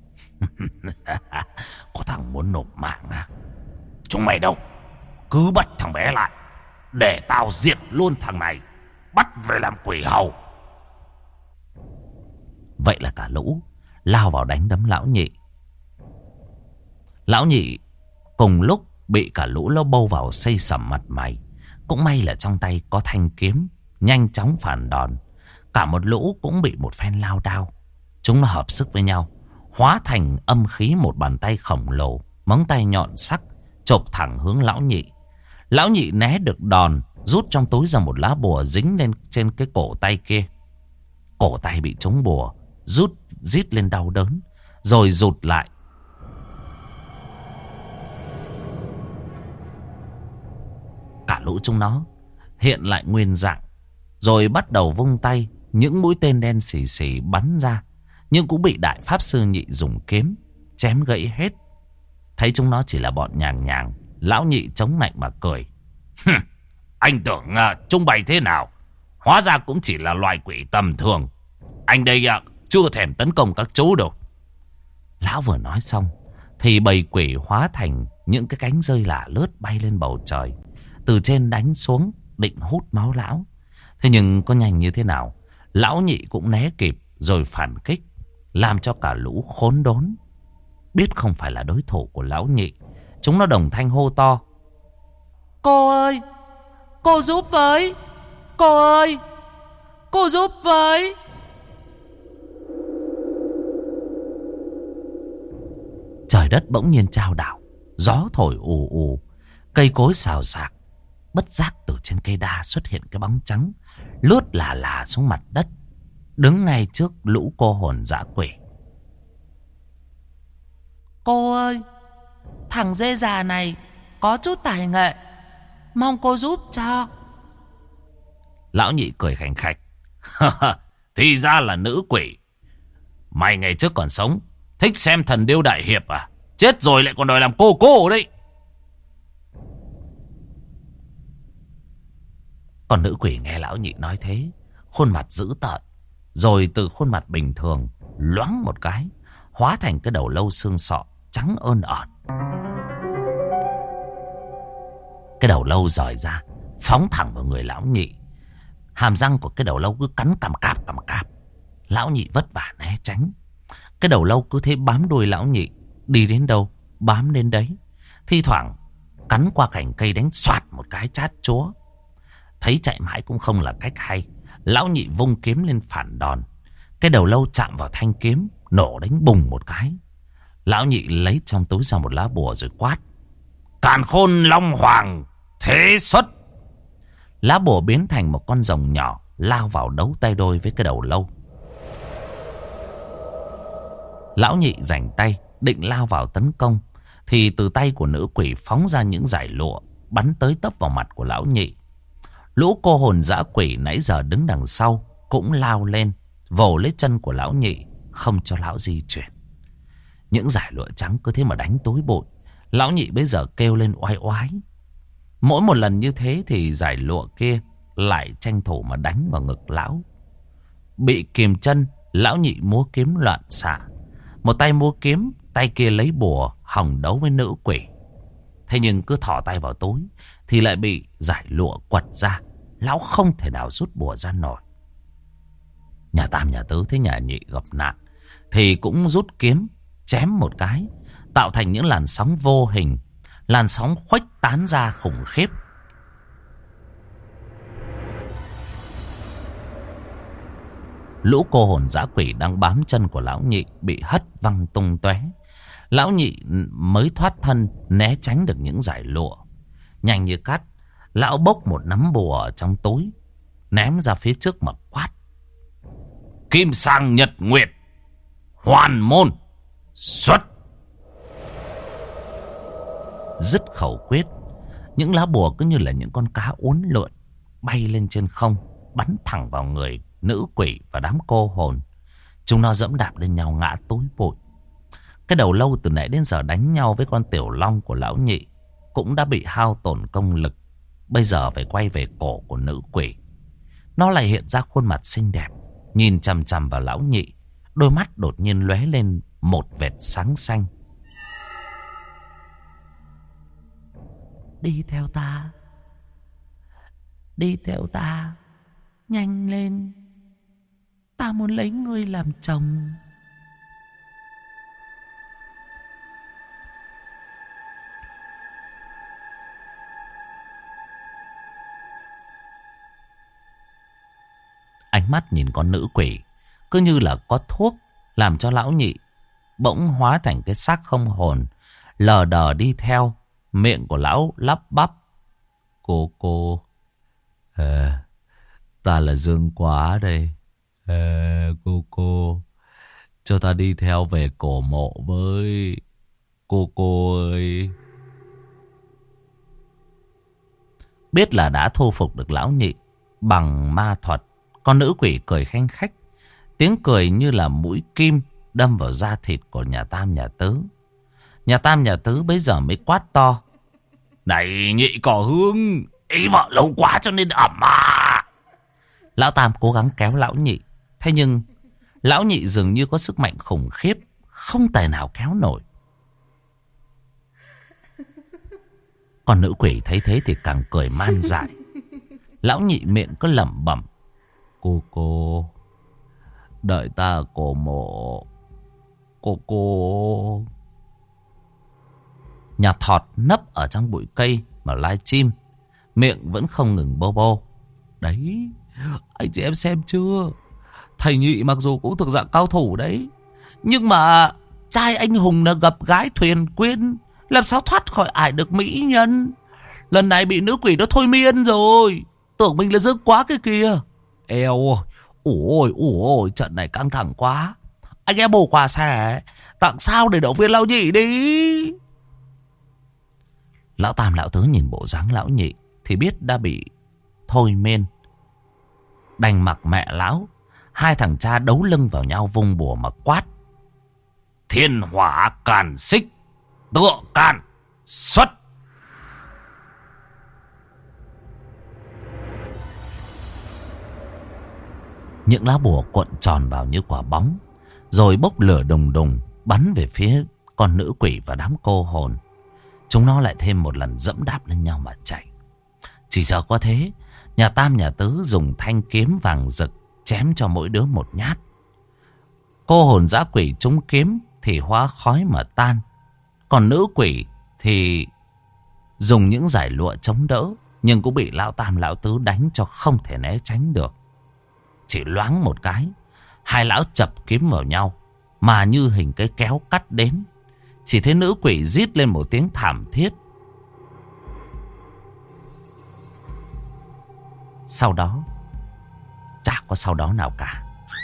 có thằng muốn nộp mạng à? Chúng mày đâu, cứ bắt thằng bé lại, để tao diệt luôn thằng này, bắt về làm quỷ hầu. Vậy là cả lũ lao vào đánh đấm lão nhị. Lão nhị cùng lúc bị cả lũ nó bâu vào xây sẩm mặt mày. Cũng may là trong tay có thanh kiếm, nhanh chóng phản đòn. Cả một lũ cũng bị một phen lao đao. Chúng nó hợp sức với nhau, hóa thành âm khí một bàn tay khổng lồ, móng tay nhọn sắc chộp thẳng hướng lão nhị. Lão nhị né được đòn, rút trong túi ra một lá bùa dính lên trên cái cổ tay kia. Cổ tay bị trúng bùa, rút rít lên đau đớn, rồi rụt lại. Cả lũ chúng nó hiện lại nguyên dạng, rồi bắt đầu vung tay. Những mũi tên đen xì xì bắn ra, nhưng cũng bị đại pháp sư nhị dùng kiếm chém gãy hết. Thấy chúng nó chỉ là bọn nhàng nhàng, lão nhị chống nạnh mà cười: anh tưởng uh, chúng bày thế nào, hóa ra cũng chỉ là loài quỷ tầm thường. Anh đây uh, chưa thèm tấn công các chú đâu. Lão vừa nói xong thì bầy quỷ hóa thành những cái cánh rơi lả lướt bay lên bầu trời, từ trên đánh xuống định hút máu lão. Thế nhưng có nhanh như thế nào, lão nhị cũng né kịp rồi phản kích, làm cho cả lũ khốn đốn. Biết không phải là đối thủ của lão nhị, chúng nó đồng thanh hô to: cô ơi, cô giúp với, cô ơi, cô giúp với. Trời đất bỗng nhiên chao đảo, gió thổi ù ù, cây cối xào xạc. Bất giác từ trên cây đa xuất hiện cái bóng trắng, lướt là là xuống mặt đất, đứng ngay trước lũ cô hồn dã quỷ. Cô ơi, thằng dê già này có chút tài nghệ, mong cô giúp cho. Lão nhị cười khành khạch: thì ra là nữ quỷ. Mày ngày trước còn sống, thích xem thần điêu đại hiệp à? Chết rồi lại còn đòi làm cô cô đấy. Còn nữ quỷ nghe lão nhị nói thế, khuôn mặt dữ tợn, rồi từ khuôn mặt bình thường loáng một cái, hóa thành cái đầu lâu xương sọ trắng ơn ởn. Cái đầu lâu rời ra, phóng thẳng vào người lão nhị. Hàm răng của cái đầu lâu cứ cắn cằm cạp cằm cạp. Lão nhị vất vả né tránh. Cái đầu lâu cứ thế bám đuôi lão nhị, đi đến đâu bám đến đấy. Thi thoảng cắn qua cành cây đánh xoạt một cái chát chúa. Thấy chạy mãi cũng không là cách hay, lão nhị vung kiếm lên phản đòn. Cái đầu lâu chạm vào thanh kiếm, nổ đánh bùng một cái. Lão nhị lấy trong túi ra một lá bùa rồi quát: Càn khôn long hoàng thế xuất. Lá bùa biến thành một con rồng nhỏ, lao vào đấu tay đôi với cái đầu lâu. Lão nhị rảnh tay định lao vào tấn công, thì từ tay của nữ quỷ phóng ra những dải lụa, bắn tới tấp vào mặt của lão nhị. Lũ cô hồn dã quỷ nãy giờ đứng đằng sau cũng lao lên, vồ lấy chân của lão nhị, không cho lão di chuyển. Những dải lụa trắng cứ thế mà đánh tối bụi. Lão nhị bây giờ kêu lên oai oái. Mỗi một lần như thế thì dải lụa kia lại tranh thủ mà đánh vào ngực lão. Bị kìm chân, lão nhị múa kiếm loạn xạ. Một tay múa kiếm, tay kia lấy bùa hòng đấu với nữ quỷ. Thế nhưng cứ thò tay vào túi thì lại bị dải lụa quật ra. Lão không thể nào rút bùa ra nổi. Nhà Tam nhà Tứ thấy nhà nhị gặp nạn thì cũng rút kiếm chém một cái, tạo thành những làn sóng vô hình. Làn sóng khuếch tán ra khủng khiếp. Lũ cô hồn dã quỷ đang bám chân của lão nhị bị hất văng tung tóe. Lão nhị mới thoát thân né tránh được những dải lụa. Nhanh như cắt, lão bốc một nắm bùa ở trong túi, ném ra phía trước mà quát: Kim sang nhật nguyệt, hoàn môn xuất. Dứt khẩu quyết, những lá bùa cứ như là những con cá uốn lượn bay lên trên không, bắn thẳng vào người nữ quỷ và đám cô hồn. Chúng nó dẫm đạp lên nhau ngã tối bụi. Cái đầu lâu từ nãy đến giờ đánh nhau với con tiểu long của lão nhị cũng đã bị hao tổn công lực. Bây giờ phải quay về cổ của nữ quỷ. Nó lại hiện ra khuôn mặt xinh đẹp, nhìn chằm chằm vào lão nhị. Đôi mắt đột nhiên lóe lên một vệt sáng xanh. Đi theo ta, đi theo ta, nhanh lên, ta muốn lấy ngươi làm chồng. Ánh mắt nhìn con nữ quỷ cứ như là có thuốc, làm cho lão nhị bỗng hóa thành cái xác không hồn, lờ đờ đi theo. Miệng của lão lắp bắp: Cô cô, à, ta là Dương Quá đây. À, cô cô, cho ta đi theo về cổ mộ với. Cô cô ơi. Biết là đã thu phục được lão nhị bằng ma thuật, con nữ quỷ cười khanh khách. Tiếng cười như là mũi kim đâm vào da thịt của nhà Tam nhà Tứ. Nhà Tam nhà Tứ bấy giờ mới quát to: Này nhị cỏ hương, ý vợ lâu quá cho nên ẩm à. Lão Tam cố gắng kéo lão nhị, thế nhưng lão nhị dường như có sức mạnh khủng khiếp, không tài nào kéo nổi. Còn nữ quỷ thấy thế thì càng cười man dại. Lão nhị miệng cứ lẩm bẩm: Cô cô, đợi ta ở cổ mộ. Cô cô. Nhà Thọt nấp ở trong bụi cây mà live stream, miệng vẫn không ngừng bô bô. Đấy, anh chị em xem chưa? Thầy nhị mặc dù cũng thuộc dạng cao thủ đấy, nhưng mà trai anh hùng là gặp gái thuyền quyên, làm sao thoát khỏi ải được mỹ nhân. Lần này bị nữ quỷ nó thôi miên rồi, tưởng mình là Dương Quá cái kia. Eo ôi, ủa ôi, ủa ôi, trận này căng thẳng quá. Anh em bổ quà xẻ tặng sao để động viên lão nhị đi. Lão Tam lão Tứ nhìn bộ dáng lão nhị thì biết đã bị thôi miên, đành mặc mẹ lão. Hai thằng cha đấu lưng vào nhau vung bùa mà quát: Thiên hỏa càn xích, tựa càn xuất. Những lá bùa cuộn tròn vào như quả bóng, rồi bốc lửa đùng đùng bắn về phía con nữ quỷ và đám cô hồn. Chúng nó lại thêm một lần dẫm đạp lên nhau mà chạy. Chỉ sợ có thế, nhà Tam nhà Tứ dùng thanh kiếm vàng rực chém cho mỗi đứa một nhát. Cô hồn dã quỷ trúng kiếm thì hóa khói mà tan, còn nữ quỷ thì dùng những giải lụa chống đỡ, nhưng cũng bị lão Tam lão Tứ đánh cho không thể né tránh được. Chỉ loáng một cái, hai lão chập kiếm vào nhau, mà như hình cái kéo cắt đến. Chỉ thấy nữ quỷ rít lên một tiếng thảm thiết. Sau đó, chả có sau đó nào cả.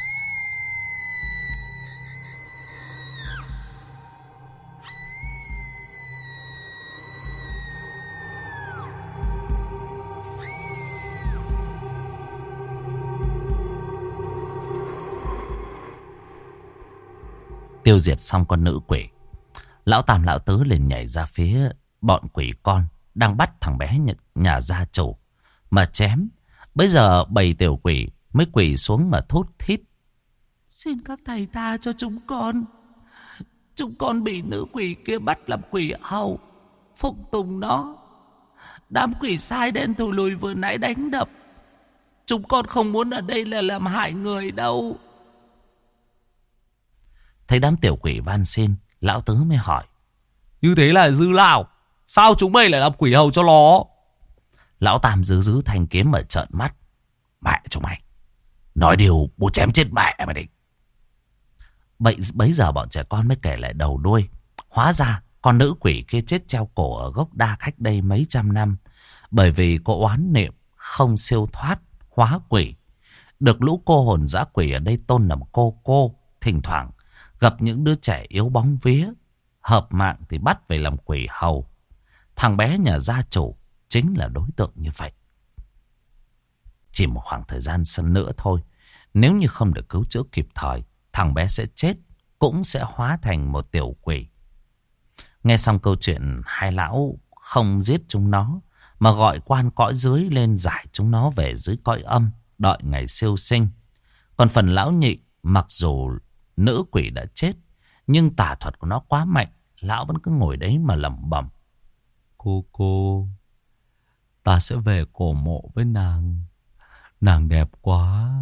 Tiêu diệt xong con nữ quỷ, lão Tam lão Tứ liền nhảy ra phía bọn quỷ con đang bắt thằng bé nhà, nhà gia chủ mà chém. Bây giờ bầy tiểu quỷ mới quỳ xuống mà thút thít: xin các thầy tha cho chúng con. Chúng con bị nữ quỷ kia bắt làm quỷ hầu, phục tùng nó. Đám quỷ sai đen thù lùi vừa nãy đánh đập, chúng con không muốn ở đây là làm hại người đâu. Thấy đám tiểu quỷ van xin, lão Tứ mới hỏi: như thế là dư nào? Sao chúng mày lại làm quỷ hầu cho nó? Lão Tam giữ giữ thanh kiếm mà trợn mắt: mẹ chúng mày, nói điều bố chém chết mẹ mày đi. Bậy bấy giờ bọn trẻ con mới kể lại đầu đuôi. Hóa ra con nữ quỷ kia chết treo cổ ở gốc đa cách đây mấy trăm năm, bởi vì có oán niệm không siêu thoát hóa quỷ. Được lũ cô hồn dã quỷ ở đây tôn làm cô cô, thỉnh thoảng gặp những đứa trẻ yếu bóng vía, hợp mạng thì bắt về làm quỷ hầu. Thằng bé nhà gia chủ chính là đối tượng như vậy. Chỉ một khoảng thời gian sân nữa thôi, nếu như không được cứu chữa kịp thời, thằng bé sẽ chết, cũng sẽ hóa thành một tiểu quỷ. Nghe xong câu chuyện, hai lão không giết chúng nó, mà gọi quan cõi dưới lên giải chúng nó về dưới cõi âm, đợi ngày siêu sinh. Còn phần lão Nhị, mặc dù nữ quỷ đã chết, nhưng tà thuật của nó quá mạnh, lão vẫn cứ ngồi đấy mà lẩm bẩm: cô cô, ta sẽ về cổ mộ với nàng, nàng đẹp quá.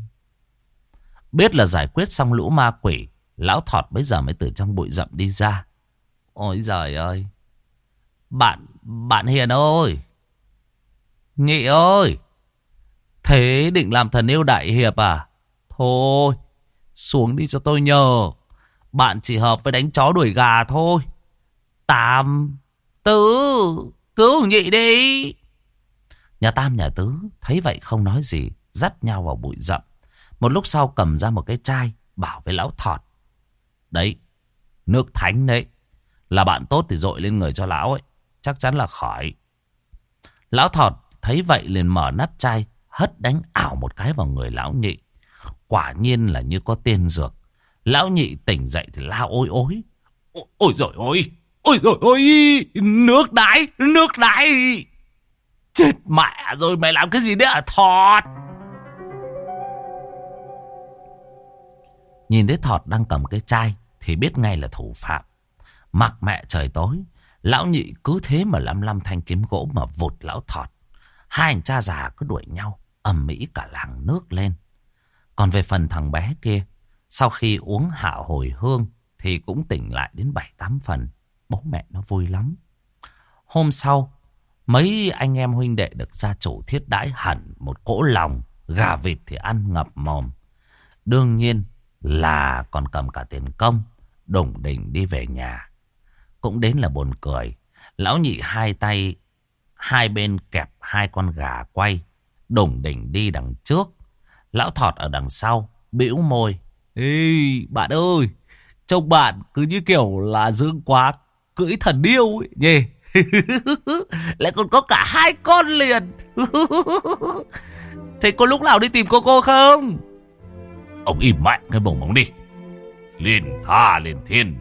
Biết là giải quyết xong lũ ma quỷ, lão Thọt bây giờ mới từ trong bụi rậm đi ra. Ôi giời ơi, Bạn, bạn Hiền ơi, Nhị ơi, thế định làm thần yêu đại hiệp à? Thôi, xuống đi cho tôi nhờ. Bạn chỉ hợp với đánh chó đuổi gà thôi. Tam, Tứ, cứu Nhị đi. Nhà Tam nhà Tứ thấy vậy không nói gì, dắt nhau vào bụi rậm. Một lúc sau cầm ra một cái chai, bảo với lão Thọt: đấy, nước thánh đấy, là bạn tốt thì dội lên người cho lão ấy, chắc chắn là khỏi. Lão Thọt thấy vậy liền mở nắp chai, hất đánh ảo một cái vào người lão Nhị. Quả nhiên là như có tiên dược. Lão Nhị tỉnh dậy thì la ôi ôi: Ôi, ôi rồi ôi, ôi rồi ôi, nước đái, nước đái. Chết mẹ rồi, mày làm cái gì đấy hả Thọt? Nhìn thấy Thọt đang cầm cái chai thì biết ngay là thủ phạm. Mặc mẹ trời tối, lão Nhị cứ thế mà lăm lăm thanh kiếm gỗ mà vụt lão Thọt. Hai anh cha già cứ đuổi nhau, ầm ĩ cả làng nước lên. Còn về phần thằng bé kia, sau khi uống hạ hồi hương thì cũng tỉnh lại đến bảy tám phần. Bố mẹ nó vui lắm. Hôm sau, mấy anh em huynh đệ được gia chủ thiết đãi hẳn một cỗ lòng, gà vịt thì ăn ngập mồm. Đương nhiên là còn cầm cả tiền công, đủng đỉnh đi về nhà. Cũng đến là buồn cười. Lão Nhị hai tay, hai bên kẹp hai con gà quay, đủng đỉnh đi đằng trước. Lão Thọt ở đằng sau, bĩu môi: ê, bạn ơi, trông bạn cứ như kiểu là dương quá cưỡi thần điêu ấy nhỉ. Lại còn có cả hai con liền. Thế có lúc nào đi tìm cô cô không? Ông im mạnh cái bổng bóng đi. Liền tha liền thiên.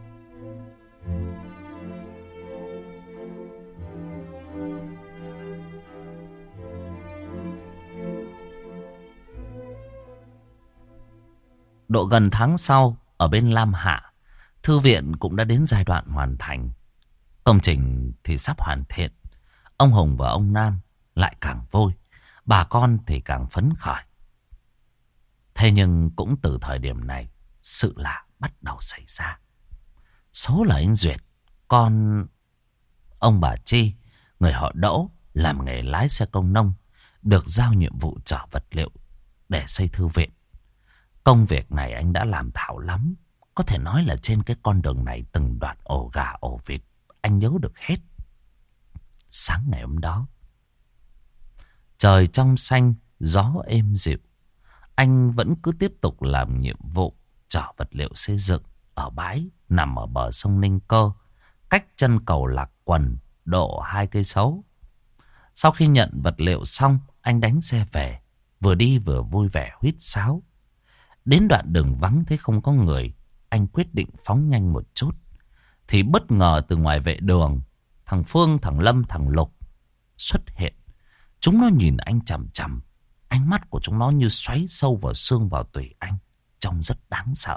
Độ gần tháng sau, ở bên Lam Hạ, thư viện cũng đã đến giai đoạn hoàn thành. Công trình thì sắp hoàn thiện. Ông Hùng và ông Nam lại càng vui, bà con thì càng phấn khởi. Thế nhưng cũng từ thời điểm này, sự lạ bắt đầu xảy ra. Số là anh Duyệt, con ông bà Chi, người họ Đỗ làm nghề lái xe công nông, được giao nhiệm vụ chở vật liệu để xây thư viện. Công việc này anh đã làm thạo lắm. Có thể nói là trên cái con đường này từng đoạn ổ gà ổ vịt anh nhớ được hết. Sáng ngày hôm đó, trời trong xanh, gió êm dịu. Anh vẫn cứ tiếp tục làm nhiệm vụ chở vật liệu xây dựng ở bãi nằm ở bờ sông Ninh Cơ, cách chân cầu Lạc Quần độ hai cây số. Sau khi nhận vật liệu xong, anh đánh xe về, vừa đi vừa vui vẻ huýt sáo. Đến đoạn đường vắng thấy không có người, anh quyết định phóng nhanh một chút. Thì bất ngờ từ ngoài vệ đường, thằng Phương, thằng Lâm, thằng Lục xuất hiện. Chúng nó nhìn anh chằm chằm. Ánh mắt của chúng nó như xoáy sâu vào xương vào tủy anh, trông rất đáng sợ.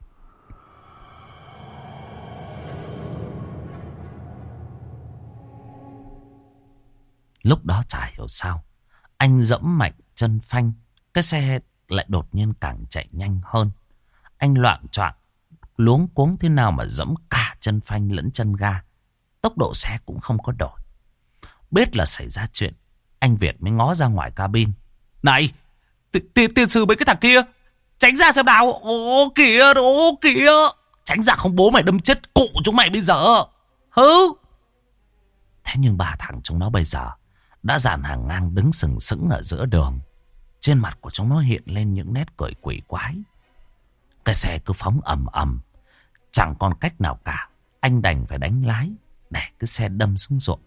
Lúc đó chả hiểu sao, anh dẫm mạnh chân phanh, cái xe lại đột nhiên càng chạy nhanh hơn. Anh loạng choạng, luống cuống thế nào mà dẫm cả chân phanh lẫn chân ga. Tốc độ xe cũng không có đổi. Biết là xảy ra chuyện, anh Việt mới ngó ra ngoài cabin. Này, tiền sư mấy cái thằng kia, tránh ra xem nào. Ô kìa, ô kìa, tránh ra không bố mày đâm chết cụ chúng mày bây giờ. Hứ. Thế nhưng ba thằng chúng nó bây giờ đã dàn hàng ngang đứng sừng sững ở giữa đường. Trên mặt của chúng nó hiện lên những nét cười quỷ quái. Cái xe cứ phóng ầm ầm, chẳng còn cách nào cả. Anh đành phải đánh lái để cái xe đâm xuống ruộng.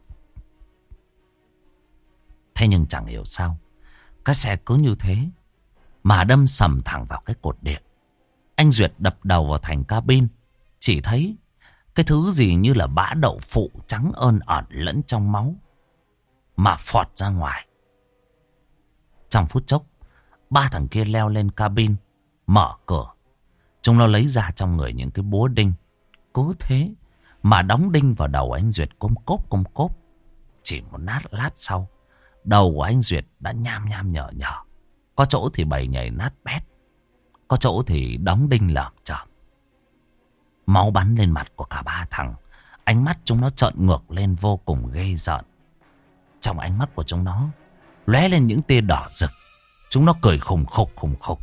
Thế nhưng chẳng hiểu sao, cái xe cứ như thế mà đâm sầm thẳng vào cái cột điện. Anh Duyệt đập đầu vào thành cabin, chỉ thấy cái thứ gì như là bã đậu phụ trắng ơn ẩn lẫn trong máu mà phọt ra ngoài. Trong phút chốc, ba thằng kia leo lên cabin, mở cửa. Chúng nó lấy ra trong người những cái búa đinh. Cứ thế mà đóng đinh vào đầu anh Duyệt côm cốp côm cốp. Chỉ một nát lát sau, đầu của anh Duyệt đã nham nham nhở nhở. Có chỗ thì bầy nhảy nát bét, có chỗ thì đóng đinh lởm chởm. Máu bắn lên mặt của cả ba thằng. Ánh mắt chúng nó trợn ngược lên vô cùng ghê rợn. Trong ánh mắt của chúng nó lóe lên những tia đỏ rực. Chúng nó cười khùng khục khùng khục.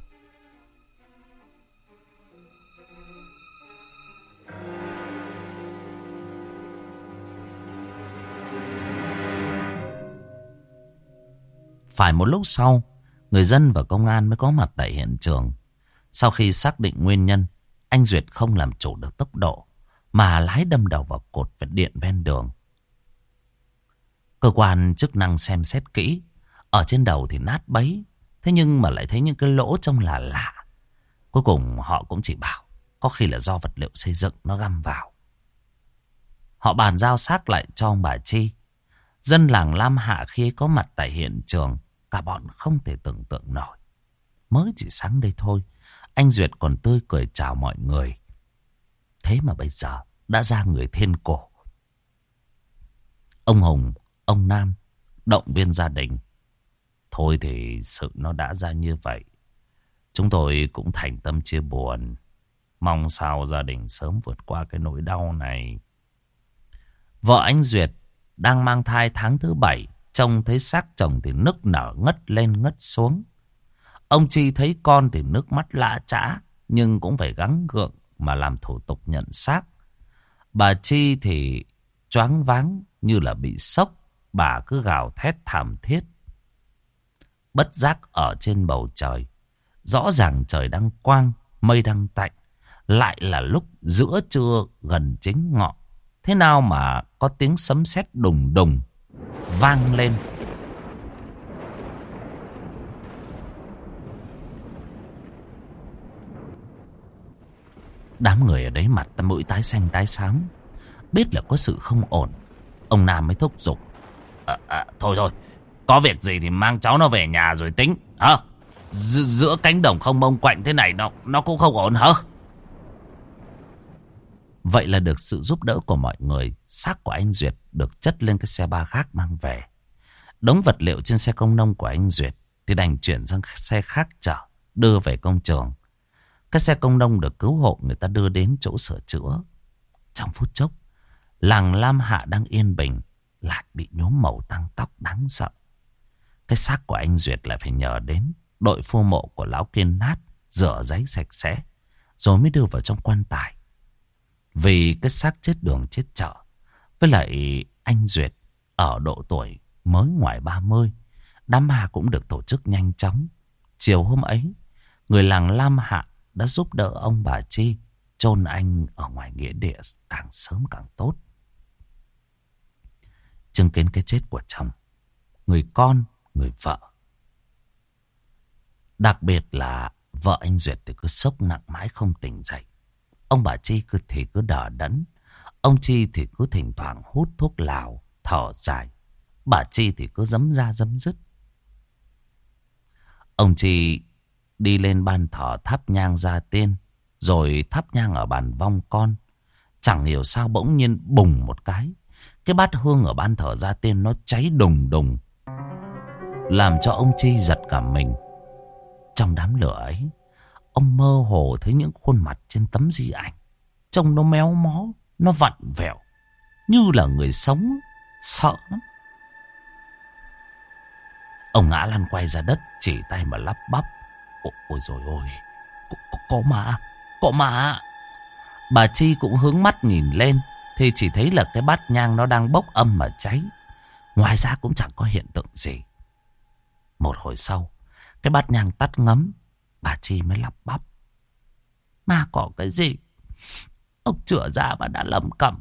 Phải một lúc sau, người dân và công an mới có mặt tại hiện trường. Sau khi xác định nguyên nhân, anh Duyệt không làm chủ được tốc độ mà lái đâm đầu vào cột vật điện ven đường. Cơ quan chức năng xem xét kỹ, ở trên đầu thì nát bấy, thế nhưng mà lại thấy những cái lỗ trông là lạ. Cuối cùng họ cũng chỉ bảo có khi là do vật liệu xây dựng nó găm vào. Họ bàn giao xác lại cho ông bà Chi. Dân làng Lam Hạ khi có mặt tại hiện trường, cả bọn không thể tưởng tượng nổi. Mới chỉ sáng đây thôi, anh Duyệt còn tươi cười chào mọi người. Thế mà bây giờ đã ra người thiên cổ. Ông Hùng, ông Nam động viên gia đình. Thôi thì sự nó đã ra như vậy, chúng tôi cũng thành tâm chia buồn. Mong sao gia đình sớm vượt qua cái nỗi đau này. Vợ anh Duyệt đang mang thai tháng thứ bảy, trông thấy xác chồng thì nức nở ngất lên ngất xuống. Ông Chi thấy con thì nước mắt lã chã, nhưng cũng phải gắng gượng mà làm thủ tục nhận xác. Bà Chi thì choáng váng như là bị sốc, bà cứ gào thét thảm thiết. Bất giác ở trên bầu trời, rõ ràng trời đang quang, mây đang tạnh, lại là lúc giữa trưa gần chính ngọ. Thế nào mà có tiếng sấm sét đùng đùng vang lên. Đám người ở đấy mặt mũi tái xanh tái xám, biết là có sự không ổn. Ông Nam mới thúc giục. À, à, thôi thôi, có việc gì thì mang cháu nó về nhà rồi tính. Hả? D- giữa cánh đồng không bông quạnh thế này nó, nó cũng không ổn hả? Vậy là được sự giúp đỡ của mọi người, xác của anh Duyệt được chất lên cái xe ba khác mang về. Đống vật liệu trên xe công nông của anh Duyệt thì đành chuyển sang xe khác chở, đưa về công trường. Cái xe công nông được cứu hộ người ta đưa đến chỗ sửa chữa. Trong phút chốc, làng Lam Hạ đang yên bình lại bị nhuốm màu tăng tóc đáng sợ. Cái xác của anh Duyệt lại phải nhờ đến đội phu mộ của lão Kiên Nát rửa ráy sạch sẽ, rồi mới đưa vào trong quan tài. Vì cái xác chết đường chết chợ, với lại anh Duyệt ở độ tuổi mới ngoài ba mươi, đám ma cũng được tổ chức nhanh chóng. Chiều hôm ấy, người làng Lam Hạ đã giúp đỡ ông bà Chi chôn anh ở ngoài nghĩa địa càng sớm càng tốt. Chứng kiến cái chết của chồng, người con, người vợ, đặc biệt là vợ anh Duyệt thì cứ sốc nặng mãi không tỉnh dậy. Ông bà Chi cứ thì cứ đờ đẫn. Ông Chi thì cứ thỉnh thoảng hút thuốc lào, thở dài. Bà Chi thì cứ giấm ra giấm dứt. Ông Chi đi lên ban thờ thắp nhang gia tiên, rồi thắp nhang ở bàn vong con. Chẳng hiểu sao bỗng nhiên bùng một cái, cái bát hương ở ban thờ gia tiên nó cháy đùng đùng, làm cho ông Chi giật cả mình. Trong đám lửa ấy, ông mơ hồ thấy những khuôn mặt trên tấm di ảnh, trông nó méo mó, nó vặn vẹo, như là người sống, sợ lắm. Ông ngã lăn quay ra đất, chỉ tay mà lắp bắp: Ôi, ôi rồi ôi, có, có, có ma, có ma. Bà Chi cũng hướng mắt nhìn lên, thì chỉ thấy là cái bát nhang nó đang bốc âm mà cháy. Ngoài ra cũng chẳng có hiện tượng gì. Một hồi sau, cái bát nhang tắt ngấm, bà Chi mới lắp bắp: Ma có cái gì? Ông chữa ra mà đã lầm cẩm.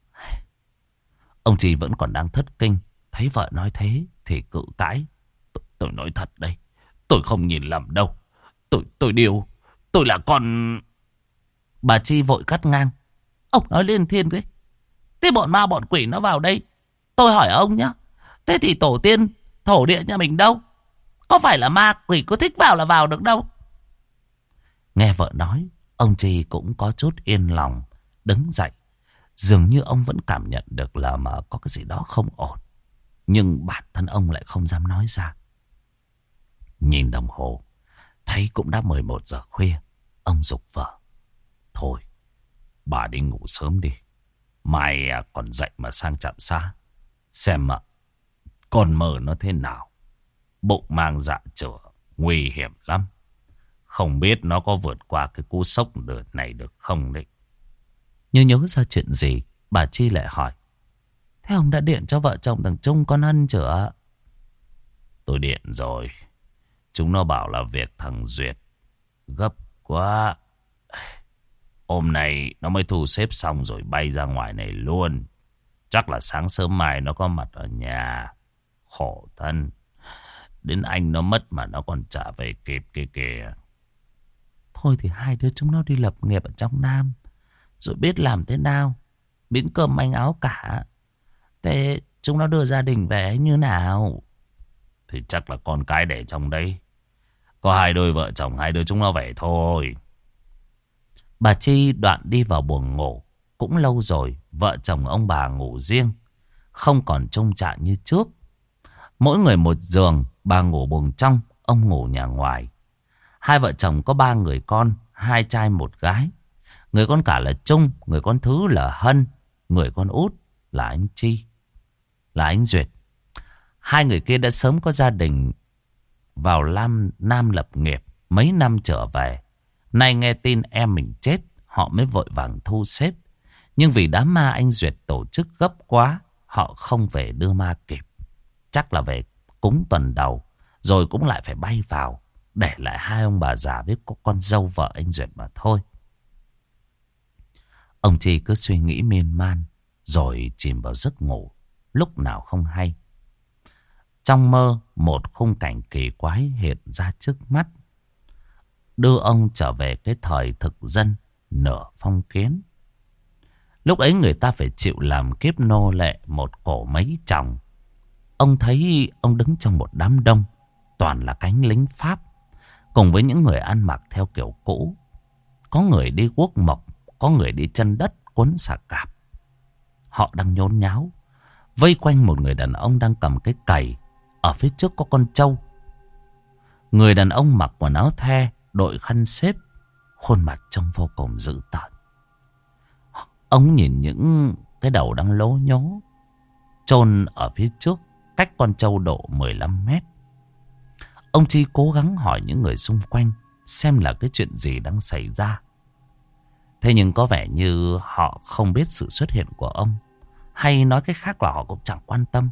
Ông Chi vẫn còn đang thất kinh, thấy vợ nói thế thì cự cãi: Tôi, tôi nói thật đây, tôi không nhìn lầm đâu. Tôi, tôi điều, tôi là con... Bà Chi vội cắt ngang: Ông nói liên thiên đấy. Thế bọn ma bọn quỷ nó vào đây, tôi hỏi ông nhá, thế thì tổ tiên thổ địa nhà mình đâu? Có phải là ma quỷ cứ thích vào là vào được đâu? Nghe vợ nói, ông Chi cũng có chút yên lòng, đứng dậy. Dường như ông vẫn cảm nhận được là mà có cái gì đó không ổn, nhưng bản thân ông lại không dám nói ra. Nhìn đồng hồ, thấy cũng đã mười một giờ khuya. Ông giục vợ: Thôi, bà đi ngủ sớm đi. Mai còn dậy mà sang trạm xá, xem mà con mơ nó thế nào. Bụng mang dạ chửa, nguy hiểm lắm. Không biết nó có vượt qua cái cú sốc đợt này được không đấy. Như nhớ ra chuyện gì, bà Chi lại hỏi: Thế ông đã điện cho vợ chồng thằng Trung con Ân chưa? Tôi điện rồi. Chúng nó bảo là việc thằng Duyệt gấp quá. Hôm nay nó mới thu xếp xong rồi bay ra ngoài này luôn. Chắc là sáng sớm mai nó có mặt ở nhà. Khổ thân. Đến anh nó mất mà nó còn trả về kịp kia kìa. Thôi thì hai đứa chúng nó đi lập nghiệp ở trong Nam, rồi biết làm thế nào, miếng cơm manh áo cả. Thế chúng nó đưa gia đình về như nào? Thì chắc là con cái để trong đây. Có hai đôi vợ chồng, hai đứa chúng nó về thôi. Bà Chi đoạn đi vào buồng ngủ. Cũng lâu rồi vợ chồng ông bà ngủ riêng, không còn chung chạ như trước. Mỗi người một giường, bà ngủ buồng trong, ông ngủ nhà ngoài. Hai vợ chồng có ba người con, hai trai một gái. Người con cả là Trung, người con thứ là Hân, người con út là anh Chi, là anh Duyệt. Hai người kia đã sớm có gia đình vào Lam Nam lập nghiệp, mấy năm trở về. Nay nghe tin em mình chết, họ mới vội vàng thu xếp. Nhưng vì đám ma anh Duyệt tổ chức gấp quá, họ không về đưa ma kịp. Chắc là về cúng tuần đầu, rồi cũng lại phải bay vào, để lại hai ông bà già với con dâu vợ anh Duyệt mà thôi. Ông Chi cứ suy nghĩ miên man, rồi chìm vào giấc ngủ, lúc nào không hay. Trong mơ, một khung cảnh kỳ quái hiện ra trước mắt, đưa ông trở về cái thời thực dân nửa phong kiến. Lúc ấy người ta phải chịu làm kiếp nô lệ một cổ mấy chồng. Ông thấy ông đứng trong một đám đông, toàn là cánh lính Pháp, cùng với những người ăn mặc theo kiểu cũ. Có người đi guốc mộc, có người đi chân đất cuốn xà cạp. Họ đang nhốn nháo vây quanh một người đàn ông đang cầm cái cày. Ở phía trước có con trâu. Người đàn ông mặc quần áo the, đội khăn xếp, khuôn mặt trông vô cùng dữ tợn. Ông nhìn những cái đầu đang lố nhố, chôn ở phía trước, cách con trâu độ mười lăm mét. Ông Chi cố gắng hỏi những người xung quanh xem là cái chuyện gì đang xảy ra. Thế nhưng có vẻ như họ không biết sự xuất hiện của ông, hay nói cách khác là họ cũng chẳng quan tâm.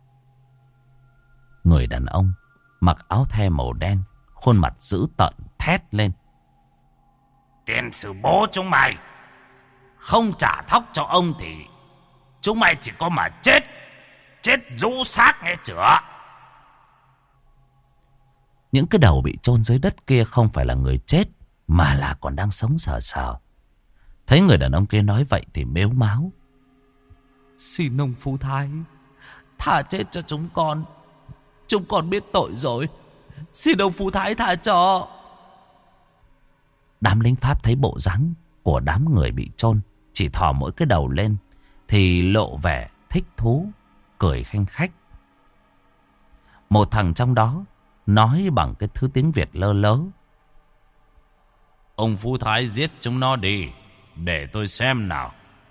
Người đàn ông mặc áo the màu đen, khuôn mặt dữ tợn thét lên: "Tiền sử bố chúng mày không trả thóc cho ông thì chúng mày chỉ có mà chết, chết rũ xác nghe chưa?" Những cái đầu bị chôn dưới đất kia không phải là người chết, mà là còn đang sống sờ sờ. Thấy người đàn ông kia nói vậy thì mếu máo: "Xin ông Phú Thái tha chết cho chúng con. Chúng con biết tội rồi. Xin ông Phú Thái tha cho." Đám lính Pháp thấy bộ dáng của đám người bị chôn chỉ thò mỗi cái đầu lên thì lộ vẻ thích thú, cười khanh khách. Một thằng trong đó nói bằng cái thứ tiếng Việt lơ lớ: "Ông Phú Thái giết chúng nó đi, để tôi xem nào."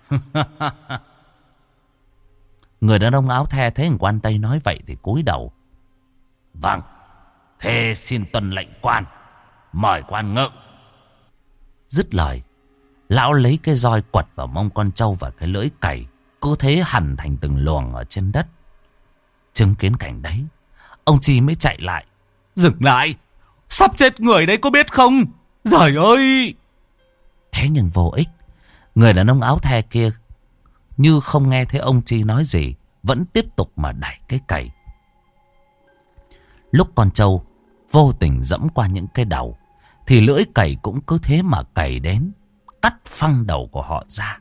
Người đàn ông áo the thấy thằng quan Tây nói vậy thì cúi đầu: "Vâng, thế xin tuân lệnh quan, mời quan ngự." Dứt lời, lão lấy cái roi quật vào mông con trâu và cái lưỡi cày, cứ thế hằn thành từng luồng ở trên đất. Chứng kiến cảnh đấy, ông Chi mới chạy lại: "Dừng lại, sắp chết người đấy có biết không? Giời ơi!" Thế nhưng vô ích. Người đàn ông áo the kia như không nghe thấy ông Chi nói gì, vẫn tiếp tục mà đẩy cái cày. Lúc con trâu vô tình dẫm qua những cái đầu thì lưỡi cày cũng cứ thế mà cày đến, cắt phăng đầu của họ ra.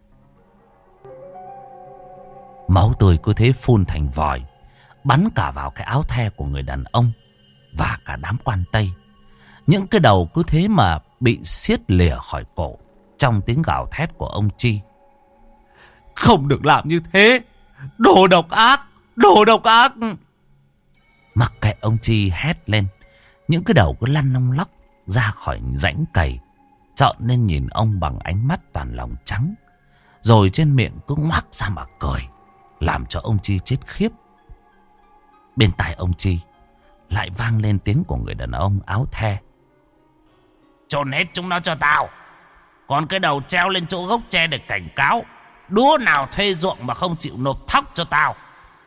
Máu tươi cứ thế phun thành vòi, bắn cả vào cái áo the của người đàn ông và cả đám quan Tây. Những cái đầu cứ thế mà bị xiết lìa khỏi cổ trong tiếng gào thét của ông Chi: "Không được làm như thế, đồ độc ác, đồ độc ác!" Mặc kệ ông Chi hét lên, những cái đầu cứ lăn long lóc ra khỏi rãnh cày, trợn lên nhìn ông bằng ánh mắt toàn lòng trắng, rồi trên miệng cứ ngoác ra mà cười, làm cho ông Chi chết khiếp. Bên tai ông Chi lại vang lên tiếng của người đàn ông áo the: "Chôn hết chúng nó cho tao, còn cái đầu treo lên chỗ gốc tre để cảnh cáo đứa nào thuê ruộng mà không chịu nộp thóc cho tao."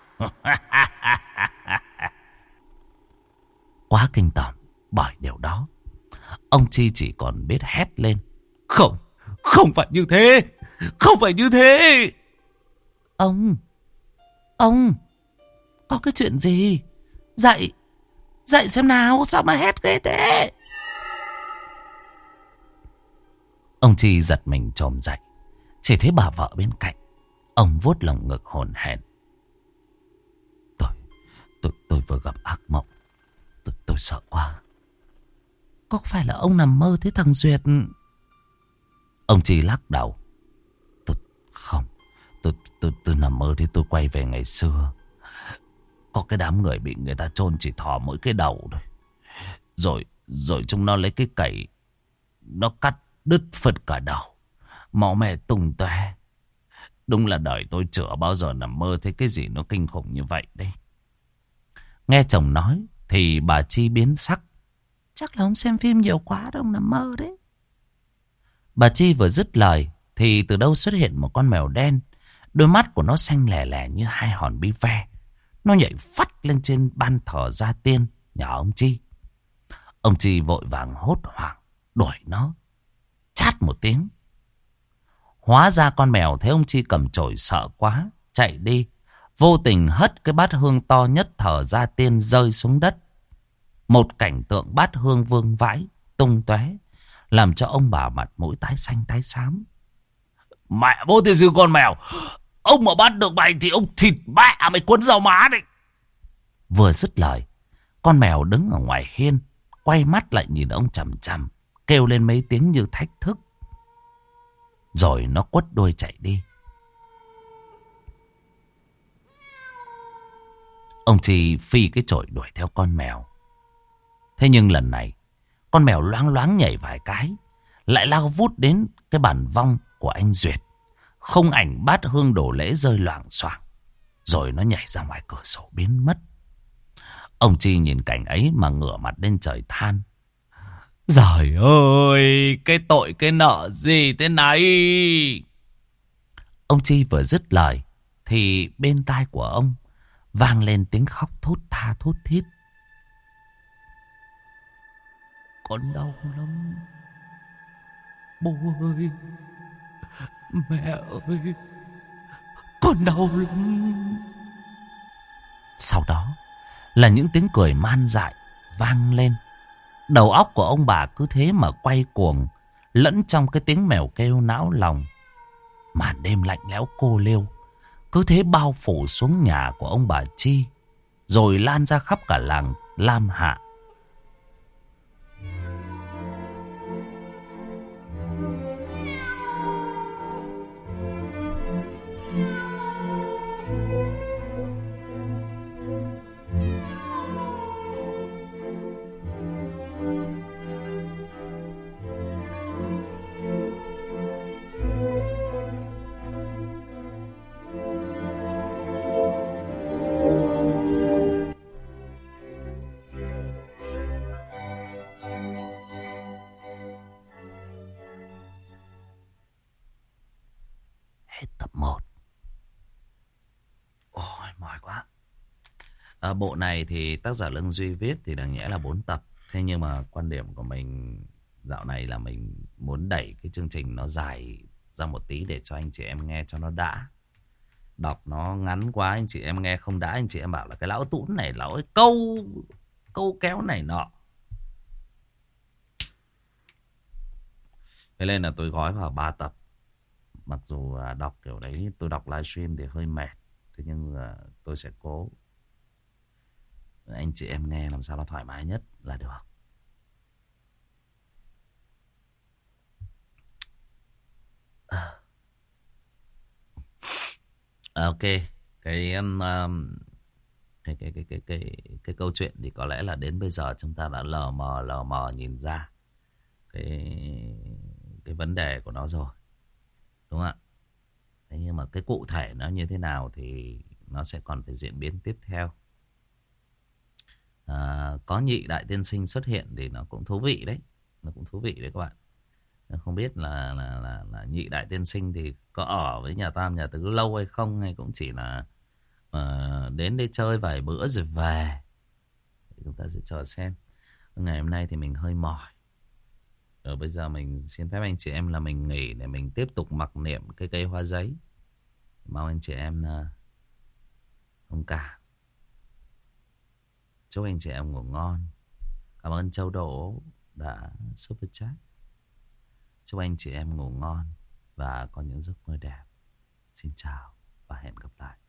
Quá kinh tởm bởi điều đó, ông Chi chỉ còn biết hét lên: "Không, không phải như thế, không phải như thế." Ông, ông, có cái chuyện gì? Dậy, dậy xem nào, sao mà hét ghê thế? Ông Chi giật mình chồm dậy, chỉ thấy bà vợ bên cạnh. Ông vuốt lồng ngực hổn hển: Tôi, tôi, tôi vừa gặp ác mộng. Tôi, tôi sợ quá. Có phải là ông nằm mơ thấy thằng Duyệt? Ông Chi lắc đầu: Tôi, không, tôi, tôi, tôi nằm mơ thì tôi quay về ngày xưa. Có cái đám người bị người ta chôn chỉ thò mỗi cái đầu thôi. Rồi, rồi chúng nó lấy cái cày, nó cắt đứt phật cả đầu, máu me tung tóe. Đúng là đời tôi chưa bao giờ nằm mơ thấy cái gì nó kinh khủng như vậy đấy. Nghe chồng nói thì bà Chi biến sắc: Chắc là ông xem phim nhiều quá đâu, ông nằm mơ đấy. Bà Chi vừa dứt lời thì từ đâu xuất hiện một con mèo đen. Đôi mắt của nó xanh lẻ lẻ như hai hòn bi ve. Nó nhảy phắt lên trên ban thờ gia tiên nhà ông Chi. Ông Chi vội vàng hốt hoảng đuổi nó, chát một tiếng. Hóa ra con mèo thấy ông Chi cầm chổi sợ quá, chạy đi, vô tình hất cái bát hương to nhất thờ gia tiên rơi xuống đất. Một cảnh tượng bát hương vương vãi tung tóe, làm cho ông bà mặt mũi tái xanh tái xám. Mẹ bố tiên sư con mèo, ông mà bắt được mày thì ông thịt mẹ mày cuốn rau má đấy. Vừa dứt lời, con mèo đứng ở ngoài hiên quay mắt lại nhìn ông chằm chằm, kêu lên mấy tiếng như thách thức. Rồi nó quất đuôi chạy đi. Ông Chi phi cái chổi đuổi theo con mèo. Thế nhưng lần này con mèo loáng loáng nhảy vài cái, lại lao vút đến cái bàn vong của anh Duyệt. Không ảnh bát hương đổ lễ rơi loảng xoảng. Rồi nó nhảy ra ngoài cửa sổ biến mất. Ông Chi nhìn cảnh ấy mà ngửa mặt lên trời than. Giời ơi, cái tội cái nợ gì thế này? Ông Chi vừa dứt lời thì bên tai của ông vang lên tiếng khóc thút tha thút thít. Con đau lắm. Bố ơi, mẹ ơi, con đau lắm. Sau đó là những tiếng cười man dại vang lên. Đầu óc của ông bà cứ thế mà quay cuồng, lẫn trong cái tiếng mèo kêu não lòng. Màn đêm lạnh lẽo cô liêu cứ thế bao phủ xuống nhà của ông bà Chi, rồi lan ra khắp cả làng Lam Hạ. Hết tập một. Ôi mỏi quá. À, bộ này thì tác giả Lương Duy viết thì đáng nhẽ là bốn tập. Thế nhưng mà quan điểm của mình dạo này là mình muốn đẩy cái chương trình nó dài ra một tí để cho anh chị em nghe cho nó đã. Đọc nó ngắn quá anh chị em nghe không đã, anh chị em bảo là cái lão Tún này lão ấy câu câu kéo này nọ. Thế nên là tôi gói vào ba tập. Mặc dù đọc kiểu đấy, tôi đọc livestream thì hơi mệt. Thế nhưng tôi sẽ cố anh chị em nghe làm sao nó thoải mái nhất là được. À, ok. Cái, um, cái, cái, cái, cái, cái, cái câu chuyện thì có lẽ là đến bây giờ chúng ta đã lờ mờ lờ mờ nhìn ra cái, cái vấn đề của nó rồi. Đúng không ạ? Thế nhưng mà cái cụ thể nó như thế nào thì nó sẽ còn phải diễn biến tiếp theo. À, có nhị đại tiên sinh xuất hiện thì nó cũng thú vị đấy. Nó cũng thú vị đấy các bạn. Không biết là, là, là, là nhị đại tiên sinh thì có ở với nhà Tam nhà Tứ lâu hay không, hay cũng chỉ là uh, đến đây chơi vài bữa rồi về. Thì chúng ta sẽ chờ xem. Ngày hôm nay thì mình hơi mỏi. Rồi bây giờ mình xin phép anh chị em là mình nghỉ để mình tiếp tục mặc niệm cái cây hoa giấy. Mong anh chị em uh, thông cảm. Chúc anh chị em ngủ ngon. Cảm ơn Châu Đỗ đã super chat. Chúc anh chị em ngủ ngon và có những giấc mơ đẹp. Xin chào và hẹn gặp lại.